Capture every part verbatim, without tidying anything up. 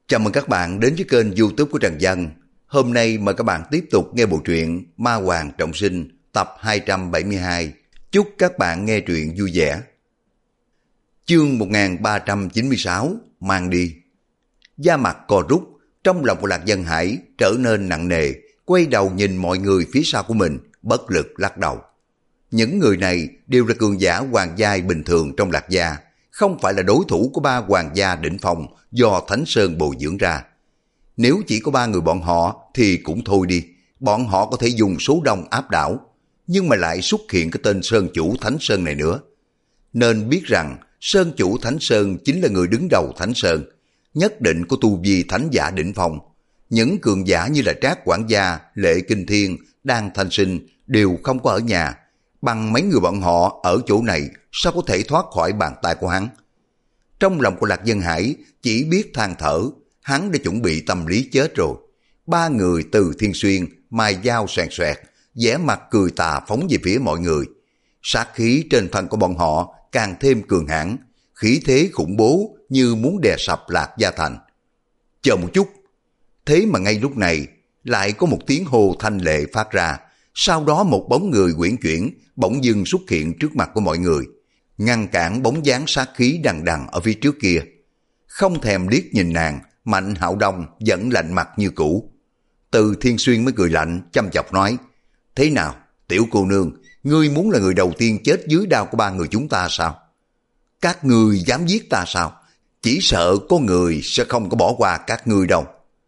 Chào mừng các bạn đến với kênh YouTube của Trần Dân. Hôm nay mời các bạn tiếp tục nghe bộ truyện Ma Hoàng Trọng Sinh tập hai trăm bảy mươi hai. Chúc các bạn nghe truyện vui vẻ. Chương một nghìn ba trăm chín mươi sáu, mang đi. Da mặt co rút, trong lòng của Lạc Dân Hải trở nên nặng nề, quay đầu nhìn mọi người phía sau của mình, bất lực lắc đầu. Những người này đều là cường giả hoàng giai bình thường trong Lạc gia, không phải là đối thủ của ba hoàng gia đỉnh phong do Thánh Sơn bồi dưỡng ra. Nếu chỉ có ba người bọn họ thì cũng thôi đi, bọn họ có thể dùng số đông áp đảo, nhưng mà lại xuất hiện cái tên Sơn Chủ Thánh Sơn này nữa. Nên biết rằng Sơn Chủ Thánh Sơn chính là người đứng đầu Thánh Sơn, nhất định có tu vi thánh giả đỉnh phong. Những cường giả như là Trác Quản gia, Lệ Kinh Thiên, Đan Thanh Sinh đều không có ở nhà, bằng mấy người bọn họ ở chỗ này sao có thể thoát khỏi bàn tay của hắn. Trong lòng của Lạc Dân Hải chỉ biết than thở, hắn đã chuẩn bị tâm lý chết rồi. Ba người từ Thiên Xuyên, mài dao xoèn xoẹt, vẻ mặt cười tà phóng về phía mọi người. Sát khí trên thân của bọn họ càng thêm cường hãn, khí thế khủng bố như muốn đè sập Lạc Gia Thành. Chờ một chút, thế mà ngay lúc này lại có một tiếng hô thanh lệ phát ra. Sau đó một bóng người uyển chuyển bỗng dưng xuất hiện trước mặt của mọi người, ngăn cản bóng dáng sát khí đằng đằng ở phía trước kia. Không thèm liếc nhìn nàng, Mạnh Hạo Đông vẫn lạnh mặt như cũ. Từ Thiên Xuyên mới cười lạnh chăm chọc nói: thế nào tiểu cô nương, ngươi muốn là người đầu tiên chết dưới đao của ba người chúng ta sao? Các ngươi dám giết ta sao? Chỉ sợ có người sẽ không có bỏ qua các ngươi đâu.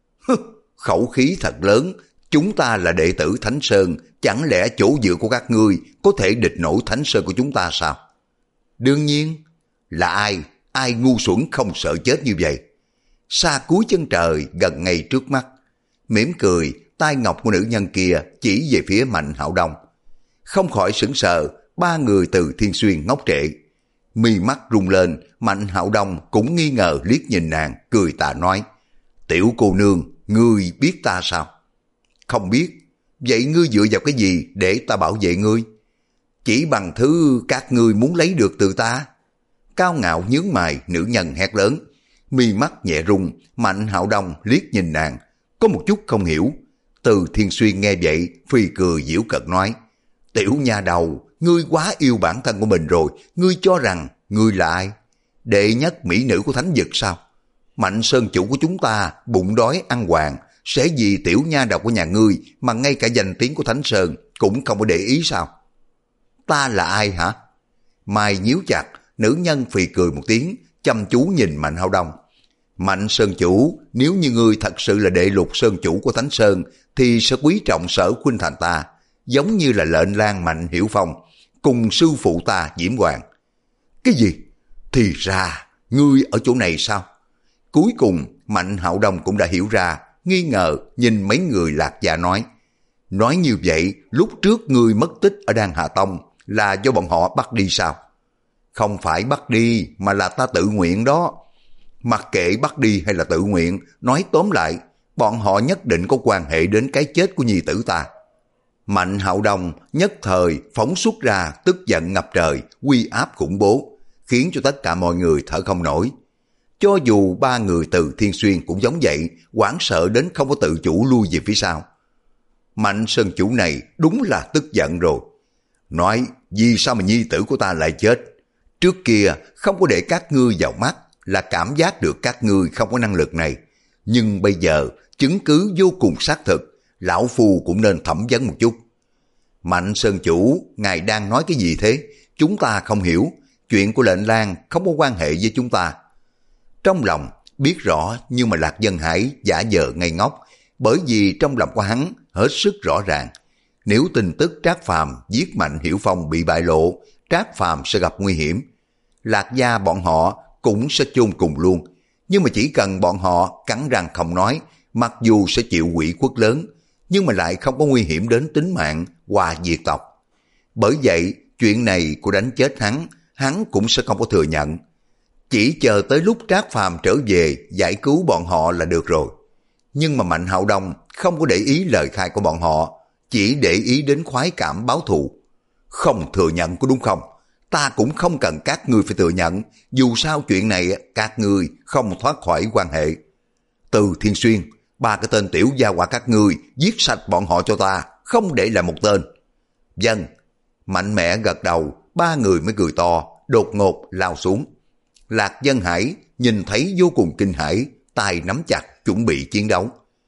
Khẩu khí thật lớn, chúng ta là đệ tử Thánh Sơn, chẳng lẽ chỗ dựa của các ngươi có thể địch nổi Thánh Sơn của chúng ta sao? Đương nhiên, là ai, ai ngu xuẩn không sợ chết như vậy? Xa cuối chân trời gần ngay trước mắt, mỉm cười, tai ngọc của nữ nhân kia chỉ về phía Mạnh Hạo Đông. Không khỏi sững sờ, ba người từ Thiên Xuyên ngốc trệ. Mi mắt rung lên, Mạnh Hạo Đông cũng nghi ngờ liếc nhìn nàng, cười tà nói: tiểu cô nương, ngươi biết ta sao? Không biết. Vậy ngươi dựa vào cái gì để ta bảo vệ ngươi? Chỉ bằng thứ các ngươi muốn lấy được từ ta. Cao ngạo nhướng mày, nữ nhân hét lớn. Mi mắt nhẹ rung, Mạnh Hạo Đông liếc nhìn nàng, có một chút không hiểu. Từ Thiên Xuyên nghe vậy, phì cười giễu cợt nói: tiểu nha đầu, ngươi quá yêu bản thân của mình rồi, ngươi cho rằng ngươi là ai? Đệ nhất mỹ nữ của thánh vực sao? Mạnh Sơn Chủ của chúng ta bụng đói ăn hoàng, sẽ vì tiểu nha đầu của nhà ngươi mà ngay cả danh tiếng của Thánh Sơn cũng không có để ý sao? Ta là ai hả? Mai nhíu chặt, nữ nhân phì cười một tiếng, chăm chú nhìn Mạnh Hạo Đông. Mạnh Sơn Chủ, nếu như ngươi thật sự là đệ lục Sơn Chủ của Thánh Sơn thì sẽ quý trọng Sở Khuynh Thành ta, giống như là lệnh lang Mạnh Hiểu Phong cùng sư phụ ta Diễm Hoàng. Cái gì? Thì ra ngươi ở chỗ này sao? Cuối cùng Mạnh Hạo Đông cũng đã hiểu ra, nghi ngờ nhìn mấy người Lạc gia nói: nói như vậy lúc trước ngươi mất tích ở Đan Hà Tông là do bọn họ bắt đi sao? Không phải bắt đi mà là ta tự nguyện đó. Mặc kệ bắt đi hay là tự nguyện, nói tóm lại bọn họ nhất định có quan hệ đến cái chết của nhi tử ta. Mạnh Hạo Đông nhất thời phóng xuất ra tức giận ngập trời, uy áp khủng bố, khiến cho tất cả mọi người thở không nổi. Cho dù ba người từ Thiên Xuyên cũng giống vậy, hoảng sợ đến không có tự chủ lui về phía sau. Mạnh Sơn Chủ này đúng là tức giận rồi. Nói vì sao mà nhi tử của ta lại chết? Trước kia không có để các ngươi vào mắt, là cảm giác được các ngươi không có năng lực này. Nhưng bây giờ chứng cứ vô cùng xác thực, lão phu cũng nên thẩm vấn một chút. Mạnh Sơn Chủ, ngài đang nói cái gì thế? Chúng ta không hiểu, chuyện của lệnh lang không có quan hệ với chúng ta. Trong lòng biết rõ nhưng mà Lạc Dân Hải giả vờ ngây ngốc, bởi vì trong lòng của hắn hết sức rõ ràng. Nếu tin tức Trác Phàm giết Mạnh Hiểu Phong bị bại lộ, Trác Phàm sẽ gặp nguy hiểm. Lạc gia bọn họ cũng sẽ chôn cùng luôn. Nhưng mà chỉ cần bọn họ cắn răng không nói, mặc dù sẽ chịu ủy khuất lớn, nhưng mà lại không có nguy hiểm đến tính mạng và diệt tộc. Bởi vậy chuyện này của đánh chết hắn, hắn cũng sẽ không có thừa nhận. Chỉ chờ tới lúc Trác Phàm trở về giải cứu bọn họ là được rồi. Nhưng mà Mạnh Hạo Đông không có để ý lời khai của bọn họ, chỉ để ý đến khoái cảm báo thù. Không thừa nhận có đúng không? Ta cũng không cần các ngươi phải thừa nhận, dù sao chuyện này các ngươi không thoát khỏi quan hệ. Từ Thiên Xuyên, ba cái tên tiểu gia hỏa các ngươi giết sạch bọn họ cho ta, không để lại một tên. Vâng. Mạnh mẽ gật đầu, ba người mới cười to, đột ngột lao xuống. Lạc Dân Hải nhìn thấy vô cùng kinh hãi, tay nắm chặt chuẩn bị chiến đấu.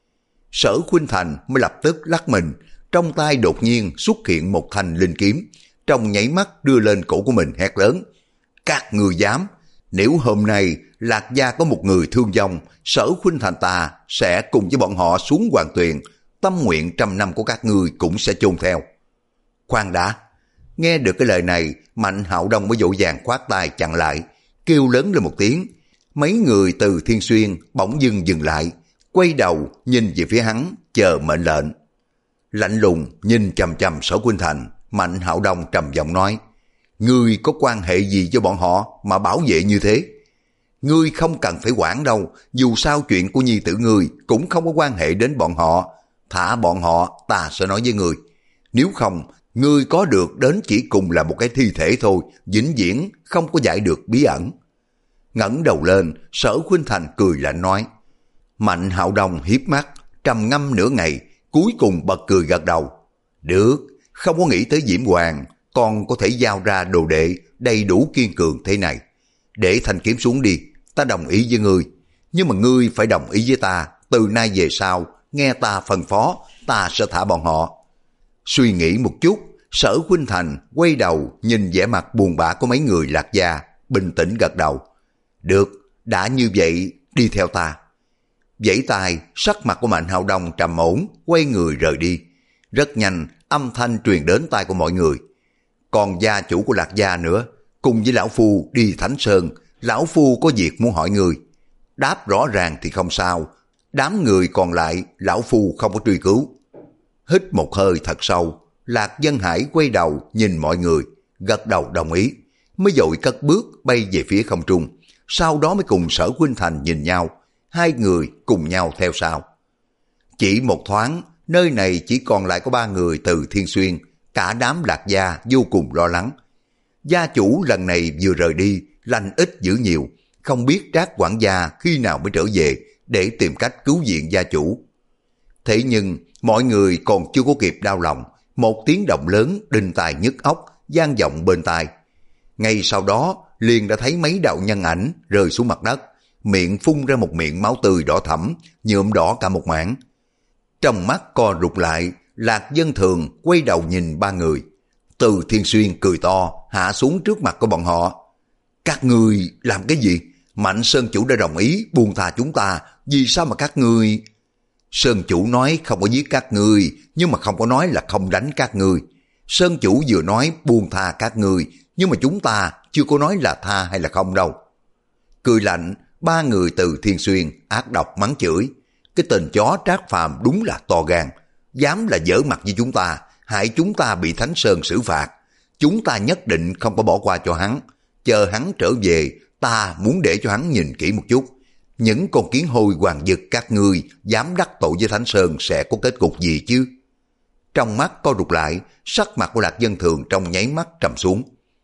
Sở Khuynh Thành mới lập tức lắc mình, trong tay đột nhiên xuất hiện một thanh linh kiếm, trong nháy mắt đưa lên cổ của mình hét lớn. Các người dám, nếu hôm nay Lạc gia có một người thương vong, Sở Khuynh Thành ta sẽ cùng với bọn họ xuống hoàng tuyền, tâm nguyện trăm năm của các ngươi cũng sẽ chôn theo. Khoan đã, nghe được cái lời này, Mạnh Hạo Đông mới vội vàng khoát tay chặn lại, kêu lớn lên một tiếng. Mấy người từ Thiên Xuyên bỗng dưng dừng lại, quay đầu nhìn về phía hắn, chờ mệnh lệnh. Lạnh lùng nhìn chằm chằm Sở Khuynh Thành, Mạnh Hạo Đông trầm giọng nói, ngươi có quan hệ gì cho bọn họ mà bảo vệ như thế? Ngươi không cần phải quản đâu, dù sao chuyện của nhi tử ngươi cũng không có quan hệ đến bọn họ. Thả bọn họ, ta sẽ nói với ngươi. Nếu không, ngươi có được đến chỉ cùng là một cái thi thể thôi, vĩnh viễn không có giải được bí ẩn. Ngẩng đầu lên, Sở Khuynh Thành cười lạnh nói. Mạnh Hạo Đông hiếp mắt, trầm ngâm nửa ngày, cuối cùng bật cười gật đầu. Được, không có nghĩ tới Diễm Hoàng, còn có thể giao ra đồ đệ đầy đủ kiên cường thế này. Để thanh kiếm xuống đi, ta đồng ý với ngươi. Nhưng mà ngươi phải đồng ý với ta, từ nay về sau, nghe ta phân phó, ta sẽ thả bọn họ. Suy nghĩ một chút, Sở Khuynh Thành quay đầu nhìn vẻ mặt buồn bã của mấy người Lạc gia, bình tĩnh gật đầu. Được, đã như vậy, đi theo ta. Vẫy tay, sắc mặt của Mạnh Hạo Đông trầm ổn, quay người rời đi. Rất nhanh, âm thanh truyền đến tai của mọi người. Còn gia chủ của Lạc gia nữa, cùng với lão phu đi Thánh Sơn, lão phu có việc muốn hỏi người. Đáp rõ ràng thì không sao, đám người còn lại lão phu không có truy cứu. Hít một hơi thật sâu, Lạc Dân Hải quay đầu nhìn mọi người, gật đầu đồng ý, mới vội cất bước bay về phía không trung, sau đó mới cùng Sở Khuynh Thành nhìn nhau, hai người cùng nhau theo sau. Chỉ một thoáng, nơi này chỉ còn lại có ba người từ Thiên Xuyên, cả đám Lạc gia vô cùng lo lắng. Gia chủ lần này vừa rời đi, lành ít dữ nhiều, không biết Trác quản gia khi nào mới trở về để tìm cách cứu viện gia chủ. Thế nhưng mọi người còn chưa có kịp đau lòng, một tiếng động lớn đinh tai nhức óc vang vọng bên tai. Ngay sau đó liền đã thấy mấy đạo nhân ảnh rơi xuống mặt đất, miệng phun ra một miệng máu tươi đỏ thẫm, nhuộm đỏ cả một mảng. Trong mắt co rụt lại, Lạc Dân Thường quay đầu nhìn ba người. Từ Thiên Xuyên cười to hạ xuống trước mặt của bọn họ. Các ngươi làm cái gì? Mạnh Sơn chủ đã đồng ý buông tha chúng ta, vì sao mà các ngươi... Sơn chủ nói không có giết các ngươi, nhưng mà không có nói là không đánh các ngươi. Sơn chủ vừa nói buông tha các ngươi, nhưng mà chúng ta chưa có nói là tha hay là không đâu. Cười lạnh, ba người từ Thiên Xuyên ác độc mắng chửi. Cái tên chó Trác Phàm đúng là to gan, dám là giở mặt với chúng ta, hại chúng ta bị Thánh Sơn xử phạt. Chúng ta nhất định không có bỏ qua cho hắn. Chờ hắn trở về, ta muốn để cho hắn nhìn kỹ một chút. Những con kiến hôi hoàng dực các ngươi dám đắc tội với Thánh Sơn sẽ có kết cục gì chứ? Trong mắt co rụt lại, sắc mặt của Lạc Dân Thường trong nháy mắt trầm xuống.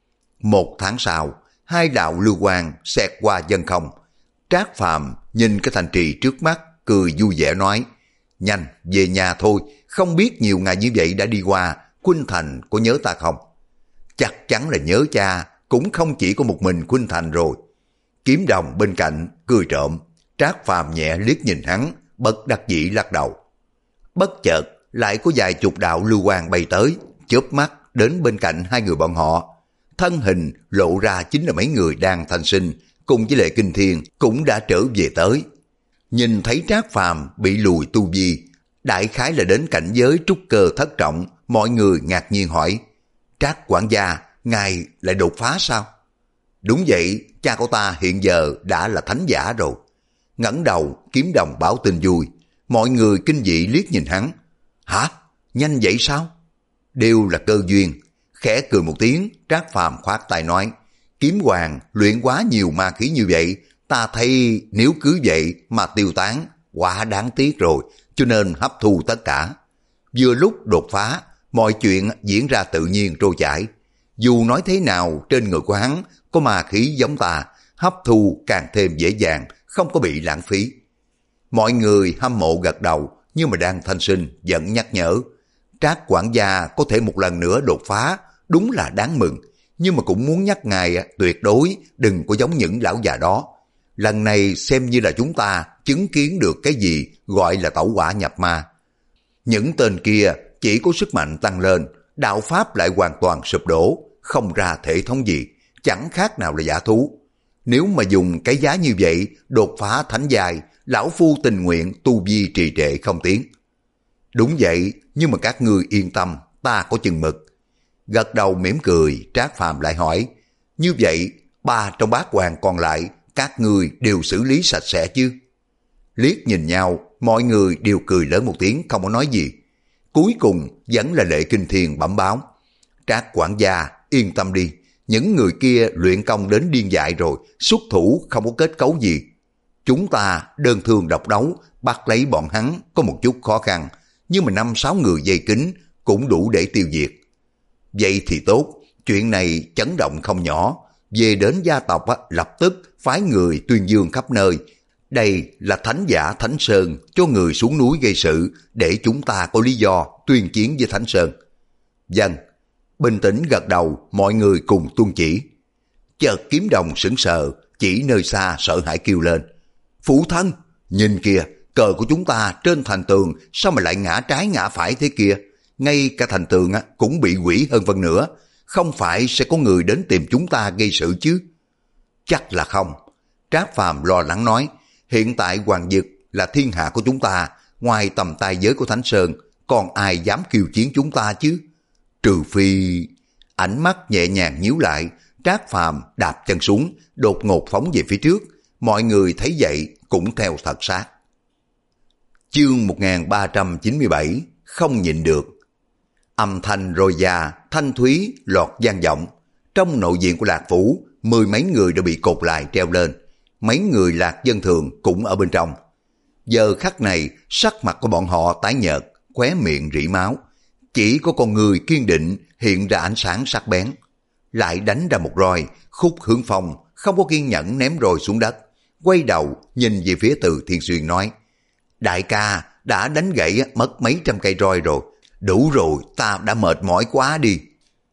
Một tháng sau, hai đạo lưu quang xẹt qua dân không. Trác Phàm nhìn cái thành trì trước mắt, cười vui vẻ nói, nhanh, về nhà thôi, không biết nhiều ngày như vậy đã đi qua, Khuynh Thành có nhớ ta không? Chắc chắn là nhớ cha, cũng không chỉ có một mình Khuynh Thành rồi. Kiếm Đồng bên cạnh, cười trộm, Trác Phàm nhẹ liếc nhìn hắn, bất đắc dĩ lắc đầu. Bất chợt, lại có vài chục đạo lưu quang bay tới, chớp mắt đến bên cạnh hai người bọn họ. Thân hình lộ ra chính là mấy người đang thanh sinh, cùng với Lệ Kinh Thiên cũng đã trở về tới. Nhìn thấy Trác Phàm bị lùi tu vi, đại khái là đến cảnh giới trúc cơ thất trọng, mọi người ngạc nhiên hỏi, Trác quản gia, ngài lại đột phá sao? Đúng vậy, cha của ta hiện giờ đã là thánh giả rồi. Ngẩng đầu, Kiếm Đồng báo tin vui, mọi người kinh dị liếc nhìn hắn. Hả? Nhanh vậy sao? Đều là cơ duyên. Khẽ cười một tiếng, Trác Phàm khoát tay nói, Kiếm Hoàng luyện quá nhiều ma khí như vậy, ta thấy nếu cứ vậy mà tiêu tán, quá đáng tiếc rồi, cho nên hấp thu tất cả. Vừa lúc đột phá, mọi chuyện diễn ra tự nhiên trôi chảy. Dù nói thế nào, trên người của hắn có ma khí giống ta, hấp thu càng thêm dễ dàng, không có bị lãng phí. Mọi người hâm mộ gật đầu, nhưng mà Đan Thanh Sinh vẫn nhắc nhở. Trác quản gia có thể một lần nữa đột phá, đúng là đáng mừng, nhưng mà cũng muốn nhắc ngài tuyệt đối đừng có giống những lão già đó. Lần này xem như là chúng ta chứng kiến được cái gì gọi là tẩu hỏa nhập ma. Những tên kia chỉ có sức mạnh tăng lên, đạo pháp lại hoàn toàn sụp đổ, không ra thể thống gì, chẳng khác nào là giả thú. Nếu mà dùng cái giá như vậy đột phá thánh giai, lão phu tình nguyện tu vi trì trệ không tiến. Đúng vậy, nhưng mà các ngươi yên tâm, ta có chừng mực. Gật đầu mỉm cười, Trác Phàm lại hỏi, như vậy ba trong bát hoàng còn lại các ngươi đều xử lý sạch sẽ chứ? Liếc nhìn nhau, mọi người đều cười lớn một tiếng, không có nói gì. Cuối cùng vẫn là Lệ Kinh Thiên bẩm báo, Trác quản gia yên tâm đi, những người kia luyện công đến điên dại rồi, xuất thủ không có kết cấu gì. Chúng ta đơn thương độc đấu, bắt lấy bọn hắn có một chút khó khăn, nhưng mà năm sáu người dây kính cũng đủ để tiêu diệt. Vậy thì tốt, chuyện này chấn động không nhỏ, về đến gia tộc á, lập tức phái người tuyên dương khắp nơi. Đây là thánh giả Thánh Sơn cho người xuống núi gây sự, để chúng ta có lý do tuyên chiến với Thánh Sơn. Vâng, bình tĩnh gật đầu, mọi người cùng tuân chỉ. Chợt Kiếm Đồng sững sờ, chỉ nơi xa sợ hãi kêu lên, phụ thân, nhìn kìa, cờ của chúng ta trên thành tường sao mà lại ngã trái ngã phải thế kia, ngay cả thành tường á, cũng bị hủy hơn phân nửa, không phải sẽ có người đến tìm chúng ta gây sự chứ? Chắc là không. Trác Phàm lo lắng nói, hiện tại Hoàng Dực là thiên hạ của chúng ta, ngoài tầm tay giới của Thánh Sơn, còn ai dám khiêu chiến chúng ta chứ? Trừ phi... Ánh mắt nhẹ nhàng nhíu lại, Trác Phàm đạp chân xuống, đột ngột phóng về phía trước, mọi người thấy vậy cũng theo thật sát. Chương một nghìn ba trăm chín mươi bảy, không nhịn được. Âm thanh roi già, thanh thúy, lọt vang vọng. Trong nội viện của Lạc Phủ, mười mấy người đã bị cột lại treo lên. Mấy người Lạc Dân Thường cũng ở bên trong. Giờ khắc này, sắc mặt của bọn họ tái nhợt, khóe miệng rỉ máu. Chỉ có con người kiên định hiện ra ánh sáng sắc bén. Lại đánh ra một roi, Khúc Hướng Phong không có kiên nhẫn ném roi xuống đất. Quay đầu nhìn về phía Từ Thiên Xuyên nói, đại ca đã đánh gãy mất mấy trăm cây roi rồi, đủ rồi, ta đã mệt mỏi quá đi.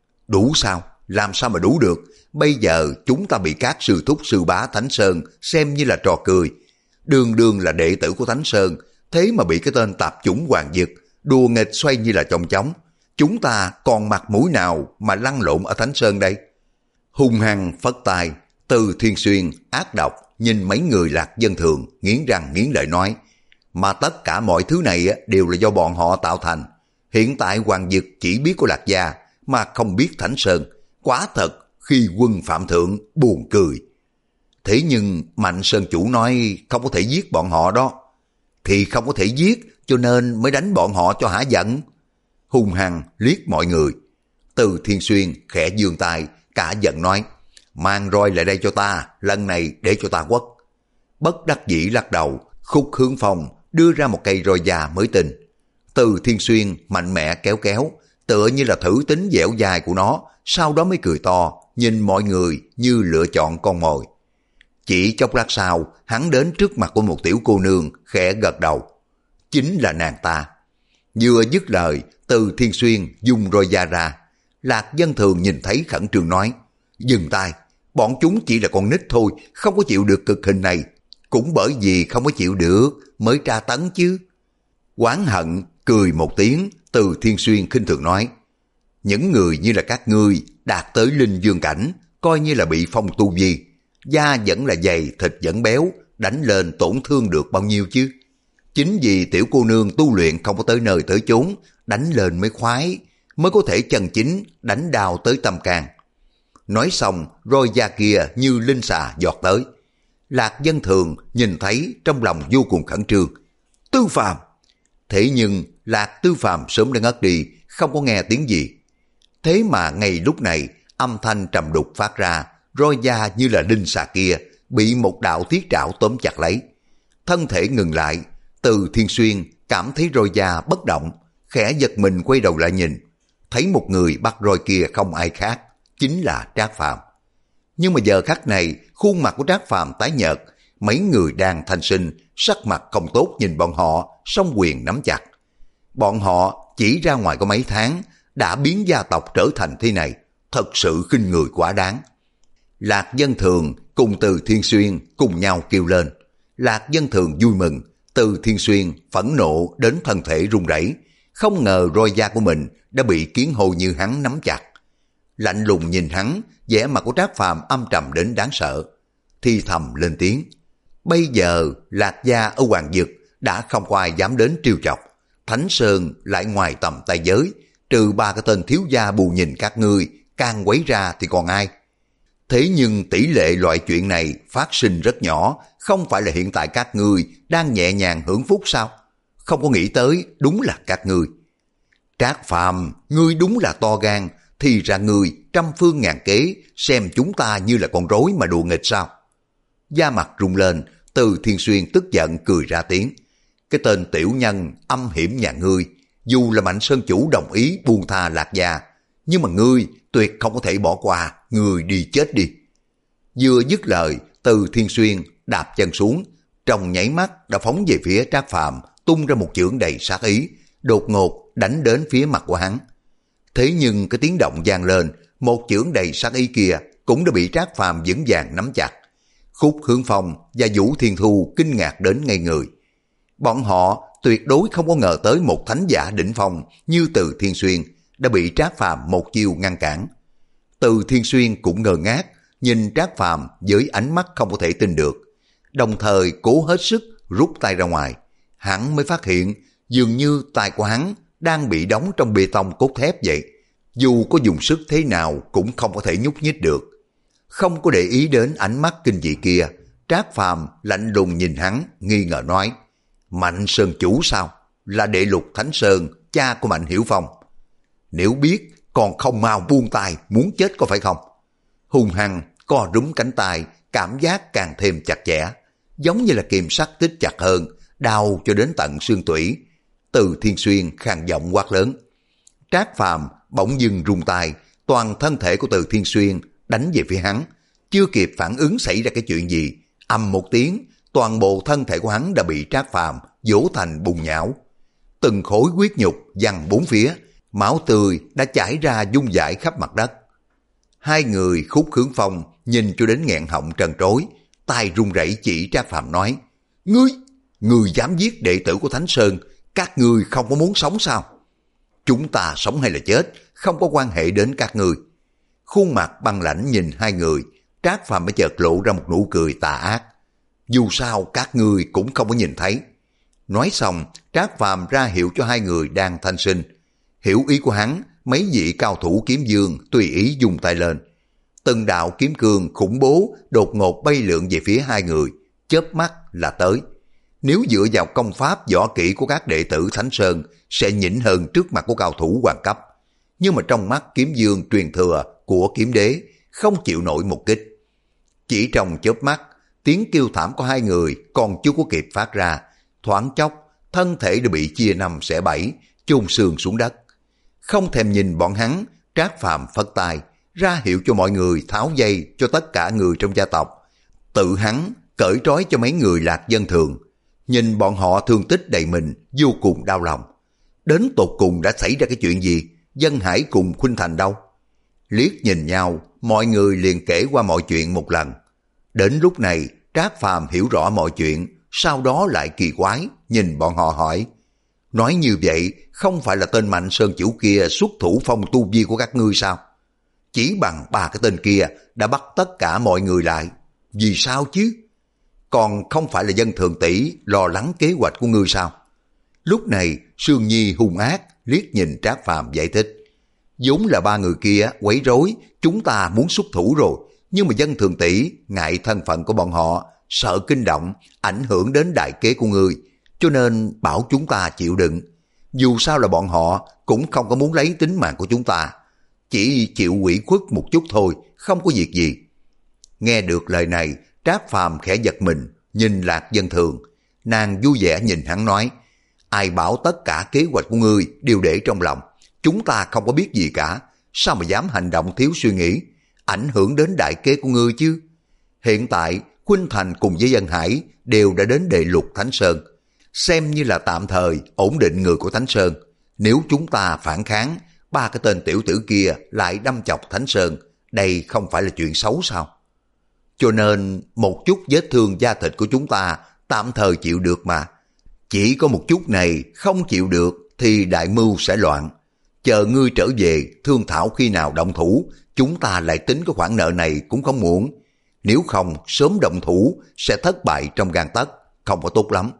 Đủ sao? Làm sao mà đủ được? Bây giờ chúng ta bị các sư thúc sư bá Thánh Sơn xem như là trò cười. Đường đường là đệ tử của Thánh Sơn, thế mà bị cái tên tạp chủng Hoàng Dực đùa nghịch xoay như là chong chóng. Chúng ta còn mặt mũi nào mà lăn lộn ở Thánh Sơn đây? Hung hăng phất tay, Từ Thiên Xuyên ác độc nhìn mấy người Lạc Dân Thường, nghiến răng nghiến lợi nói, mà tất cả mọi thứ này đều là do bọn họ tạo thành. Hiện tại Hoàng Dực chỉ biết của Lạc Gia mà không biết Thánh Sơn, quá thật khi quân phạm thượng, buồn cười. Thế nhưng Mạnh Sơn chủ nói không có thể giết bọn họ đó. Thì không có thể giết, cho nên mới đánh bọn họ cho hả giận. Hung hăng liếc mọi người. Từ Thiên Xuyên khẽ giương tay, cả giận nói, mang roi lại đây cho ta, lần này để cho ta quất. Bất đắc dĩ lắc đầu, Khúc Hướng Phong đưa ra một cây roi già mới tinh. Từ Thiên Xuyên mạnh mẽ kéo kéo, tựa như là thử tính dẻo dai của nó, sau đó mới cười to, nhìn mọi người như lựa chọn con mồi. Chỉ chốc lát sau, hắn đến trước mặt của một tiểu cô nương, khẽ gật đầu. Chính là nàng ta. Vừa dứt lời, Từ Thiên Xuyên dùng roi da ra. Lạc Dân Thường nhìn thấy khẩn trương nói, dừng tay, bọn chúng chỉ là con nít thôi, không có chịu được cực hình này. Cũng bởi vì không có chịu được mới tra tấn chứ. Oán hận cười một tiếng, Từ Thiên Xuyên khinh thường nói, những người như là các ngươi đạt tới linh dương cảnh, coi như là bị phong tu vi, da vẫn là dày, thịt vẫn béo, đánh lên tổn thương được bao nhiêu chứ? Chính vì tiểu cô nương tu luyện không có tới nơi tới chốn, đánh lên mới khoái, mới có thể chân chính đánh đào tới tâm can. Nói xong, roi da kia như linh xà giọt tới. Lạc Dân Thường nhìn thấy trong lòng vô cùng khẩn trương. Tư Phàm! Thế nhưng Lạc Tư Phàm sớm đã ngất đi, không có nghe tiếng gì. Thế mà ngay lúc này, âm thanh trầm đục phát ra, roi da như là linh xà kia bị một đạo thiết trảo tóm chặt lấy. Thân thể ngừng lại, Từ Thiên Xuyên cảm thấy roi da bất động, khẽ giật mình quay đầu lại nhìn, thấy một người bắt roi kia không ai khác, chính là Trác Phàm. Nhưng mà giờ khắc này, khuôn mặt của Trác Phàm tái nhợt, Mấy người đang thanh sinh, sắc mặt không tốt nhìn bọn họ, song quyền nắm chặt. Bọn họ chỉ ra ngoài có mấy tháng, đã biến gia tộc trở thành thế này, thật sự khinh người quá đáng. Lạc Dân Thường cùng Từ Thiên Xuyên cùng nhau kêu lên. Lạc Dân Thường vui mừng, Từ Thiên Xuyên phẫn nộ đến thân thể run rẩy, không ngờ roi da của mình đã bị Kiến Hôi như hắn nắm chặt. Lạnh lùng nhìn hắn, vẻ mặt của Trác Phàm âm trầm đến đáng sợ, thì thầm lên tiếng. Bây giờ Lạc gia ở Hoàng Dực đã không có ai dám đến trêu chọc, Thánh Sơn lại ngoài tầm tay giới, trừ ba cái tên thiếu gia bù nhìn các ngươi, càng quấy ra thì còn ai. Thế nhưng tỷ lệ loại chuyện này phát sinh rất nhỏ, không phải là hiện tại các ngươi đang nhẹ nhàng hưởng phúc sao? Không có nghĩ tới, đúng là các ngươi. Trác Phàm, ngươi đúng là to gan, thì ra ngươi trăm phương ngàn kế, xem chúng ta như là con rối mà đùa nghịch sao? Da mặt rung lên, Từ Thiên Xuyên tức giận cười ra tiếng. Cái tên tiểu nhân âm hiểm nhà ngươi, dù là Mạnh Sơn chủ đồng ý buông tha Lạc gia, nhưng mà ngươi tuyệt không có thể bỏ qua, ngươi đi chết đi. Vừa dứt lời, Từ Thiên Xuyên đạp chân xuống, trong nháy mắt đã phóng về phía Trác Phàm, tung ra một chưởng đầy sát ý, đột ngột đánh đến phía mặt của hắn. Thế nhưng cái tiếng động vang lên, một chưởng đầy sát ý kia cũng đã bị Trác Phàm vững vàng nắm chặt. Khúc Hướng Phong và Vũ Thiên Thu kinh ngạc đến ngây người. Bọn họ tuyệt đối không có ngờ tới một thánh giả đỉnh phong như Từ Thiên Xuyên đã bị Trác Phàm một chiêu ngăn cản. Từ Thiên Xuyên cũng ngơ ngác, nhìn Trác Phàm với ánh mắt không có thể tin được, đồng thời cố hết sức rút tay ra ngoài. Hắn mới phát hiện dường như tay của hắn đang bị đóng trong bê tông cốt thép vậy, dù có dùng sức thế nào cũng không có thể nhúc nhích được. Không có để ý đến ánh mắt kinh dị kia, Trác Phàm lạnh lùng nhìn hắn, nghi ngờ nói: Mạnh Sơn chủ sao? Là đệ Lục Thánh Sơn, cha của Mạnh Hiểu Phong. Nếu biết còn không mau buông tay, muốn chết có phải không? Hung hăng co rúm cánh tay, cảm giác càng thêm chặt chẽ, giống như là kìm sắt tích chặt hơn, đau cho đến tận xương tủy. Từ Thiên Xuyên khàn giọng quát lớn. Trác Phàm bỗng dưng rung tay, toàn thân thể của Từ Thiên Xuyên đánh về phía hắn. Chưa kịp phản ứng xảy ra cái chuyện gì, ầm một tiếng, toàn bộ thân thể của hắn đã bị Trác Phàm vỗ thành bùn nhão. Từng khối huyết nhục văng bốn phía, máu tươi đã chảy ra vung vãi khắp mặt đất. Hai người Khúc Hướng Phong nhìn cho đến nghẹn họng trần trối, tay run rẩy chỉ Trác Phàm nói: Ngươi, ngươi dám giết đệ tử của Thánh Sơn, các ngươi không có muốn sống sao? Chúng ta sống hay là chết, không có quan hệ đến các ngươi. Khuôn mặt băng lãnh nhìn hai người, Trác Phàm mới chợt lộ ra một nụ cười tà ác. Dù sao các ngươi cũng không có nhìn thấy. Nói xong, Trác Phàm ra hiệu cho hai người đang thanh sinh. Hiểu ý của hắn, mấy vị cao thủ kiếm dương tùy ý dùng tay lên. Từng đạo kiếm cương khủng bố đột ngột bay lượn về phía hai người, chớp mắt là tới. Nếu dựa vào công pháp võ kỹ của các đệ tử Thánh Sơn sẽ nhỉnh hơn trước mặt của cao thủ hoàng cấp. Nhưng mà trong mắt kiếm dương truyền thừa của kiếm đế không chịu nổi một kích. Chỉ trong chớp mắt, tiếng kêu thảm của hai người còn chưa có kịp phát ra, thoáng chốc thân thể đã bị chia năm xẻ bảy, chôn xương xuống đất. Không thèm nhìn bọn hắn, Trác Phàm phất tay ra hiệu cho mọi người tháo dây cho tất cả người trong gia tộc. Tự hắn cởi trói cho mấy người Lạc Dân Thường. Nhìn bọn họ thương tích đầy mình, vô cùng đau lòng. Đến tột cùng đã xảy ra cái chuyện gì? Dân Hải cùng Khuynh Thành đâu? Liếc nhìn nhau, mọi người liền kể qua mọi chuyện một lần. Đến lúc này, Trác Phàm hiểu rõ mọi chuyện, sau đó lại kỳ quái, nhìn bọn họ hỏi. Nói như vậy, không phải là tên Mạnh Sơn chủ kia xuất thủ phong tu vi của các ngươi sao? Chỉ bằng ba cái tên kia đã bắt tất cả mọi người lại. Vì sao chứ? Còn không phải là Dân Thường tỷ lo lắng kế hoạch của ngươi sao? Lúc này, Sương Nhi hung ác liếc nhìn Trác Phàm giải thích. Vốn là ba người kia quấy rối, chúng ta muốn xuất thủ rồi, nhưng mà Dân Thường tỷ ngại thân phận của bọn họ, sợ kinh động, ảnh hưởng đến đại kế của ngươi, cho nên bảo chúng ta chịu đựng. Dù sao là bọn họ cũng không có muốn lấy tính mạng của chúng ta, chỉ chịu ủy khuất một chút thôi, không có việc gì. Nghe được lời này, Trác Phàm khẽ giật mình, nhìn Lạc Dân Thường. Nàng vui vẻ nhìn hắn nói, ai bảo tất cả kế hoạch của ngươi đều để trong lòng, chúng ta không có biết gì cả, sao mà dám hành động thiếu suy nghĩ, ảnh hưởng đến đại kế của ngươi chứ? Hiện tại, Khuynh Thành cùng với Dân Hải đều đã đến Đệ Lục Thánh Sơn, xem như là tạm thời ổn định người của Thánh Sơn. Nếu chúng ta phản kháng, ba cái tên tiểu tử kia lại đâm chọc Thánh Sơn, đây không phải là chuyện xấu sao? Cho nên một chút vết thương da thịt của chúng ta tạm thời chịu được mà. Chỉ có một chút này không chịu được thì đại mưu sẽ loạn. Chờ ngươi trở về, thương thảo khi nào động thủ, chúng ta lại tính cái khoản nợ này cũng không muộn. Nếu không, sớm động thủ sẽ thất bại trong gang tấc, không có tốt lắm.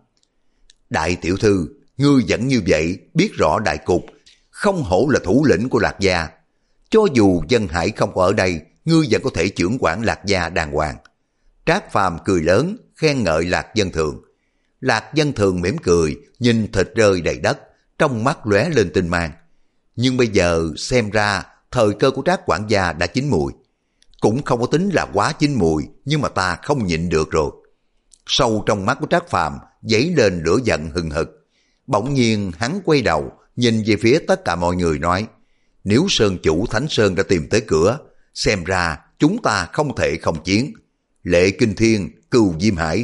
Đại tiểu thư, ngươi vẫn như vậy, biết rõ đại cục, không hổ là thủ lĩnh của Lạc Gia. Cho dù Dân Hải không có ở đây, ngươi vẫn có thể trưởng quản Lạc Gia đàng hoàng. Trác Phàm cười lớn, khen ngợi Lạc Dân Thường. Lạc Dân Thường mỉm cười, nhìn thịt rơi đầy đất, trong mắt lóe lên tinh mang. Nhưng bây giờ xem ra thời cơ của Trác quản gia đã chín mùi. Cũng không có tính là quá chín mùi, nhưng mà ta không nhịn được rồi. Sâu trong mắt của Trác Phàm dấy lên lửa giận hừng hực. Bỗng nhiên hắn quay đầu, nhìn về phía tất cả mọi người nói, nếu Sơn chủ Thánh Sơn đã tìm tới cửa, xem ra chúng ta không thể không chiến. Lệ Kinh Thiên, Cừu Diêm Hải,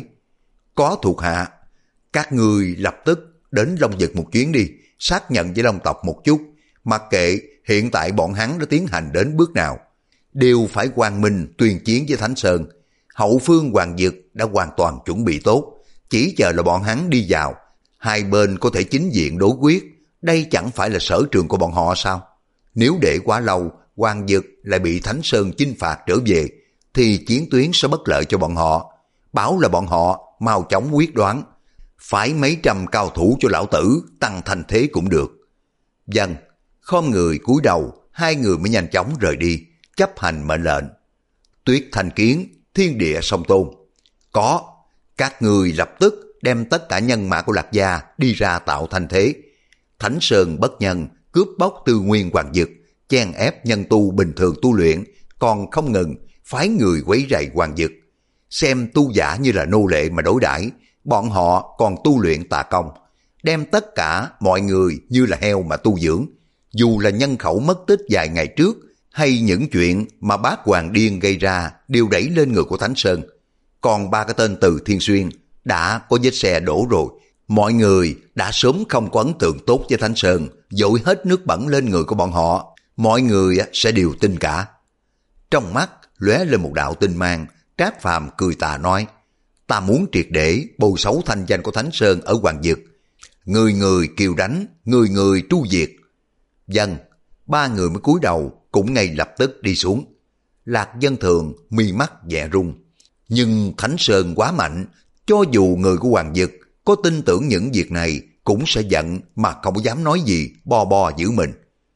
có thuộc hạ, các ngươi lập tức đến Long Vực một chuyến đi, xác nhận với Long tộc một chút, mặc kệ hiện tại bọn hắn đã tiến hành đến bước nào, đều phải quang minh tuyên chiến với Thánh Sơn. Hậu phương Hoàng Vực đã hoàn toàn chuẩn bị tốt, chỉ chờ là bọn hắn đi vào, hai bên có thể chính diện đối quyết. Đây chẳng phải là sở trường của bọn họ sao? Nếu để quá lâu, Hoàng Vực lại bị Thánh Sơn chinh phạt trở về, thì chiến tuyến sẽ bất lợi cho bọn họ. Bảo là bọn họ mau chóng quyết đoán, phải mấy trăm cao thủ cho lão tử tăng thành thế cũng được. Dân, khom người cúi đầu, hai người mới nhanh chóng rời đi, chấp hành mệnh lệnh. Tuyết Thanh Kiến, Thiên Địa Song Tôn, có, các người lập tức đem tất cả nhân mã của Lạc Gia đi ra tạo thành thế. Thánh Sơn bất nhân, cướp bóc tư nguyên Hoàng Vực, chen ép nhân tu bình thường tu luyện, còn không ngừng phái người quấy rầy Hoàng Vực, xem tu giả như là nô lệ mà đối đãi. Bọn họ còn tu luyện tà công, đem tất cả mọi người như là heo mà tu dưỡng. Dù là nhân khẩu mất tích vài ngày trước, hay những chuyện mà bác Hoàng Điên gây ra đều đẩy lên người của Thánh Sơn. Còn ba cái tên Từ Thiên Xuyên đã có vết xe đổ rồi, mọi người đã sớm không có ấn tượng tốt với Thánh Sơn, dội hết nước bẩn lên người của bọn họ, mọi người sẽ đều tin cả. Trong mắt lóe lên một đạo tinh mang, Trác Phàm cười tà nói, ta muốn triệt để bôi xấu thanh danh của Thánh Sơn ở Hoàng Vực, người người kiều đánh, người người tru diệt. Dân, ba người mới cúi đầu cũng ngay lập tức đi xuống. Lạc Dân Thường mi mắt nhẹ rung, nhưng Thánh Sơn quá mạnh, cho dù người của Hoàng Vực có tin tưởng những việc này cũng sẽ giận mà không dám nói gì, bo bo giữ mình.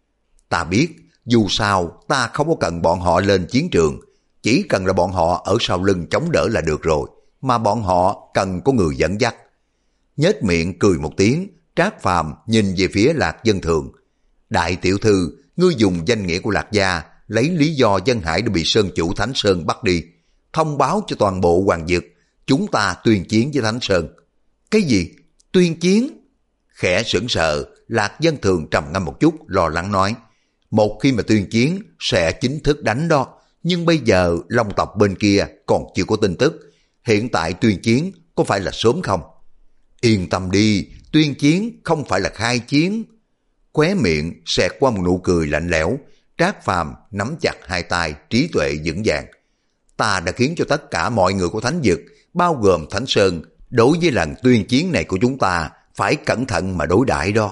Ta biết, dù sao ta không có cần bọn họ lên chiến trường, chỉ cần là bọn họ ở sau lưng chống đỡ là được rồi, mà bọn họ cần có người dẫn dắt. Nhếch miệng cười một tiếng, Trác Phàm nhìn về phía Lạc Dân Thường. Đại tiểu thư, ngươi dùng danh nghĩa của Lạc Gia, lấy lý do Dân Hải đã bị Sơn chủ Thánh Sơn bắt đi, thông báo cho toàn bộ Hoàng Vực, chúng ta tuyên chiến với Thánh Sơn. Cái gì? Tuyên chiến? Khẽ sững sờ, Lạc Dân Thường trầm ngâm một chút, lo lắng nói, một khi mà tuyên chiến sẽ chính thức đánh đó, nhưng bây giờ Long tộc bên kia còn chưa có tin tức, hiện tại tuyên chiến có phải là sớm không? Yên tâm đi, tuyên chiến không phải là khai chiến. Khóe miệng xẹt qua một nụ cười lạnh lẽo, Trác Phàm nắm chặt hai tay, trí tuệ vững vàng. Ta đã khiến cho tất cả mọi người của Thánh Vực, bao gồm Thánh Sơn, đối với lần tuyên chiến này của chúng ta phải cẩn thận mà đối đãi đó.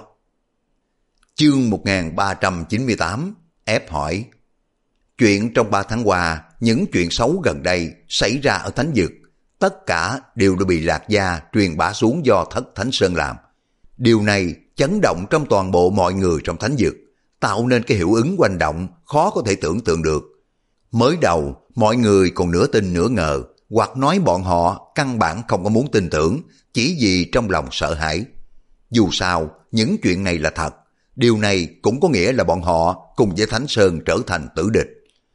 Chương một nghìn ba trăm chín mươi tám, ép hỏi. Chuyện trong ba tháng qua, những chuyện xấu gần đây xảy ra ở Thánh Vực, tất cả đều đã bị Lạc Gia truyền bá xuống do Thất Thánh Sơn làm. Điều này chấn động trong toàn bộ mọi người trong Thánh Vực, tạo nên cái hiệu ứng quanh động khó có thể tưởng tượng được. Mới đầu, mọi người còn nửa tin nửa ngờ, hoặc nói bọn họ căn bản không có muốn tin tưởng, chỉ vì trong lòng sợ hãi. Dù sao, những chuyện này là thật, điều này cũng có nghĩa là bọn họ cùng với Thánh Sơn trở thành tử địch.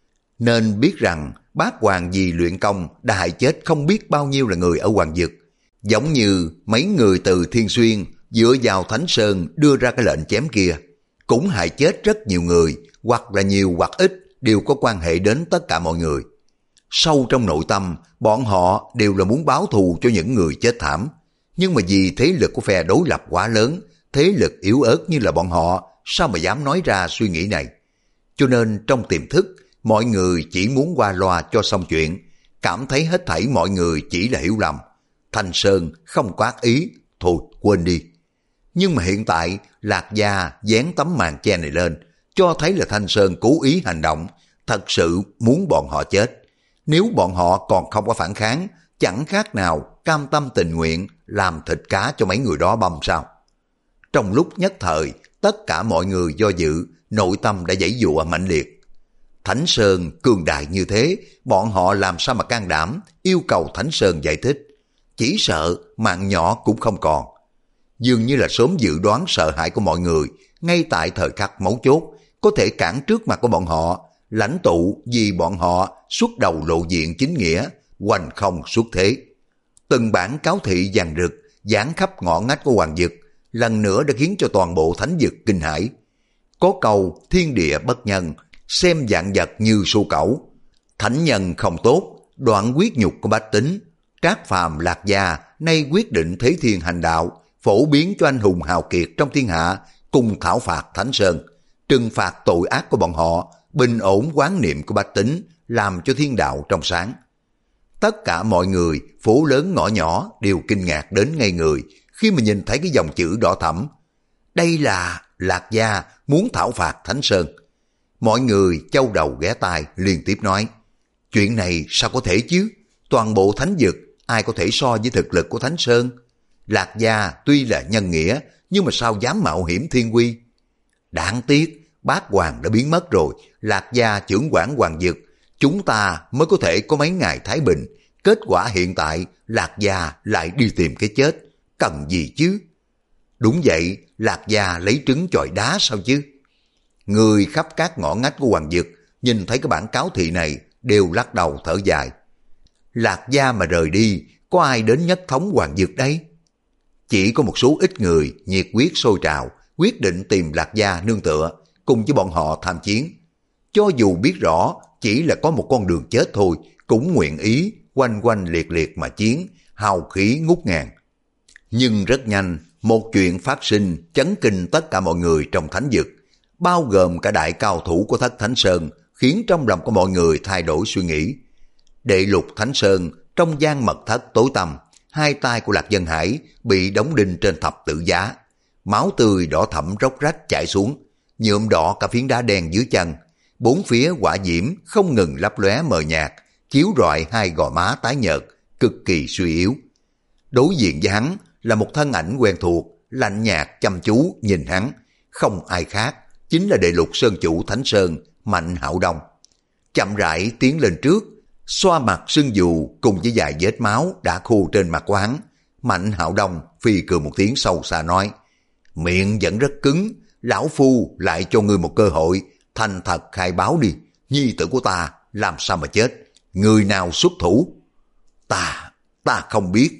Nên biết rằng Bác Hoàng vì luyện công đã hại chết không biết bao nhiêu là người ở Hoàng Vực. Giống như mấy người từ Thiên Xuyên dựa vào Thánh Sơn đưa ra cái lệnh chém kia, cũng hại chết rất nhiều người, hoặc là nhiều hoặc ít đều có quan hệ đến tất cả mọi người. Sâu trong nội tâm, bọn họ đều là muốn báo thù cho những người chết thảm. Nhưng mà vì thế lực của phe đối lập quá lớn, thế lực yếu ớt như là bọn họ, sao mà dám nói ra suy nghĩ này. Cho nên trong tiềm thức, mọi người chỉ muốn qua loa cho xong chuyện, cảm thấy hết thảy mọi người chỉ là hiểu lầm. Thanh Sơn không có ác ý, thôi quên đi. Nhưng mà hiện tại, Lạc Gia dán tấm màn che này lên, cho thấy là Thanh Sơn cố ý hành động, thật sự muốn bọn họ chết. Nếu bọn họ còn không có phản kháng, chẳng khác nào cam tâm tình nguyện làm thịt cá cho mấy người đó băm sao. Trong lúc nhất thời, tất cả mọi người do dự, nội tâm đã giãy giụa mãnh liệt. Thánh Sơn cường đại như thế, bọn họ làm sao mà can đảm yêu cầu Thánh Sơn giải thích. Chỉ sợ mạng nhỏ cũng không còn. Dường như là sớm dự đoán sợ hãi của mọi người, ngay tại thời khắc mấu chốt, có thể cản trước mặt của bọn họ, lãnh tụ vì bọn họ xuất đầu lộ diện chính nghĩa, hoành không xuất thế. Từng bản cáo thị vàng rực, dán khắp ngõ ngách của Hoàng Dực, lần nữa đã khiến cho toàn bộ thánh dực kinh hãi. Có câu thiên địa bất nhân, xem vạn vật như su cẩu. Thánh nhân không tốt, đoạn quyết nhục của bách tính. Trác Phàm Lạc Gia nay quyết định thế thiên hành đạo, phổ biến cho anh hùng hào kiệt trong thiên hạ, cùng thảo phạt Thánh Sơn, trừng phạt tội ác của bọn họ, bình ổn quán niệm của bách tính, làm cho thiên đạo trong sáng. Tất cả mọi người, phố lớn ngõ nhỏ đều kinh ngạc đến ngây người khi mà nhìn thấy cái dòng chữ đỏ thẫm. Đây là Lạc Gia muốn thảo phạt Thánh Sơn. Mọi người châu đầu ghé tai liên tiếp nói, chuyện này sao có thể chứ? Toàn bộ thánh dực ai có thể so với thực lực của Thánh Sơn? Lạc Gia tuy là nhân nghĩa, nhưng mà sao dám mạo hiểm thiên quy? Đáng tiếc, bát hoàng đã biến mất rồi, Lạc Gia trưởng quản Hoàng Dực, chúng ta mới có thể có mấy ngày thái bình. Kết quả hiện tại, Lạc Gia lại đi tìm cái chết, cần gì chứ? Đúng vậy, Lạc Gia lấy trứng chọi đá sao chứ? Người khắp các ngõ ngách của Hoàng Dực nhìn thấy cái bản cáo thị này đều lắc đầu thở dài. Lạc Gia mà rời đi, có ai đến nhất thống Hoàng Dực đây? Chỉ có một số ít người nhiệt huyết sôi trào, quyết định tìm Lạc Gia nương tựa, cùng với bọn họ tham chiến. Cho dù biết rõ chỉ là có một con đường chết thôi, cũng nguyện ý quanh quanh liệt liệt mà chiến, hào khí ngút ngàn. Nhưng rất nhanh, một chuyện phát sinh chấn kinh tất cả mọi người trong thánh dực, bao gồm cả đại cao thủ của Thất Thánh Sơn, khiến trong lòng của mọi người thay đổi suy nghĩ. Đệ lục Thánh Sơn, trong gian mật thất tối tăm, hai tay của Lạc Dân Hải bị đóng đinh trên thập tự giá. Máu tươi đỏ thẫm róc rách chảy xuống, nhuộm đỏ cả phiến đá đen dưới chân. Bốn phía hỏa diễm không ngừng lấp lóe mờ nhạt, chiếu rọi hai gò má tái nhợt, cực kỳ suy yếu. Đối diện với hắn là một thân ảnh quen thuộc, lạnh nhạt chăm chú nhìn hắn, không ai khác, chính là đệ lục sơn chủ Thánh Sơn, Mạnh Hạo Đông. Chậm rãi tiến lên trước, xoa mặt sưng dù cùng với vài vết máu đã khô trên mặt của hắn. Mạnh Hạo Đông phi cười một tiếng sâu xa nói, miệng vẫn rất cứng, lão phu lại cho ngươi một cơ hội, thành thật khai báo đi, nhi tử của ta làm sao mà chết, người nào xuất thủ? Ta, ta không biết.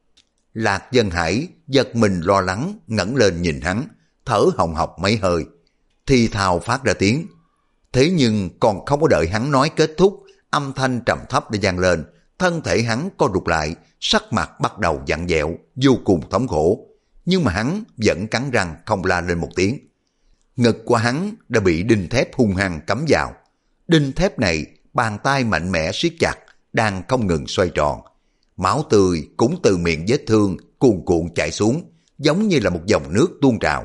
Lạc Dân Hải giật mình lo lắng, ngẩng lên nhìn hắn, thở hồng hộc mấy hơi, thì thào phát ra tiếng. Thế nhưng còn không có đợi hắn nói kết thúc, âm thanh trầm thấp đã vang lên, thân thể hắn co rụt lại, sắc mặt bắt đầu vặn vẹo, vô cùng thống khổ. Nhưng mà hắn vẫn cắn răng không la lên một tiếng. Ngực của hắn đã bị đinh thép hung hăng cắm vào. Đinh thép này, bàn tay mạnh mẽ siết chặt, đang không ngừng xoay tròn. Máu tươi cũng từ miệng vết thương cuồn cuộn chảy xuống, giống như là một dòng nước tuôn trào.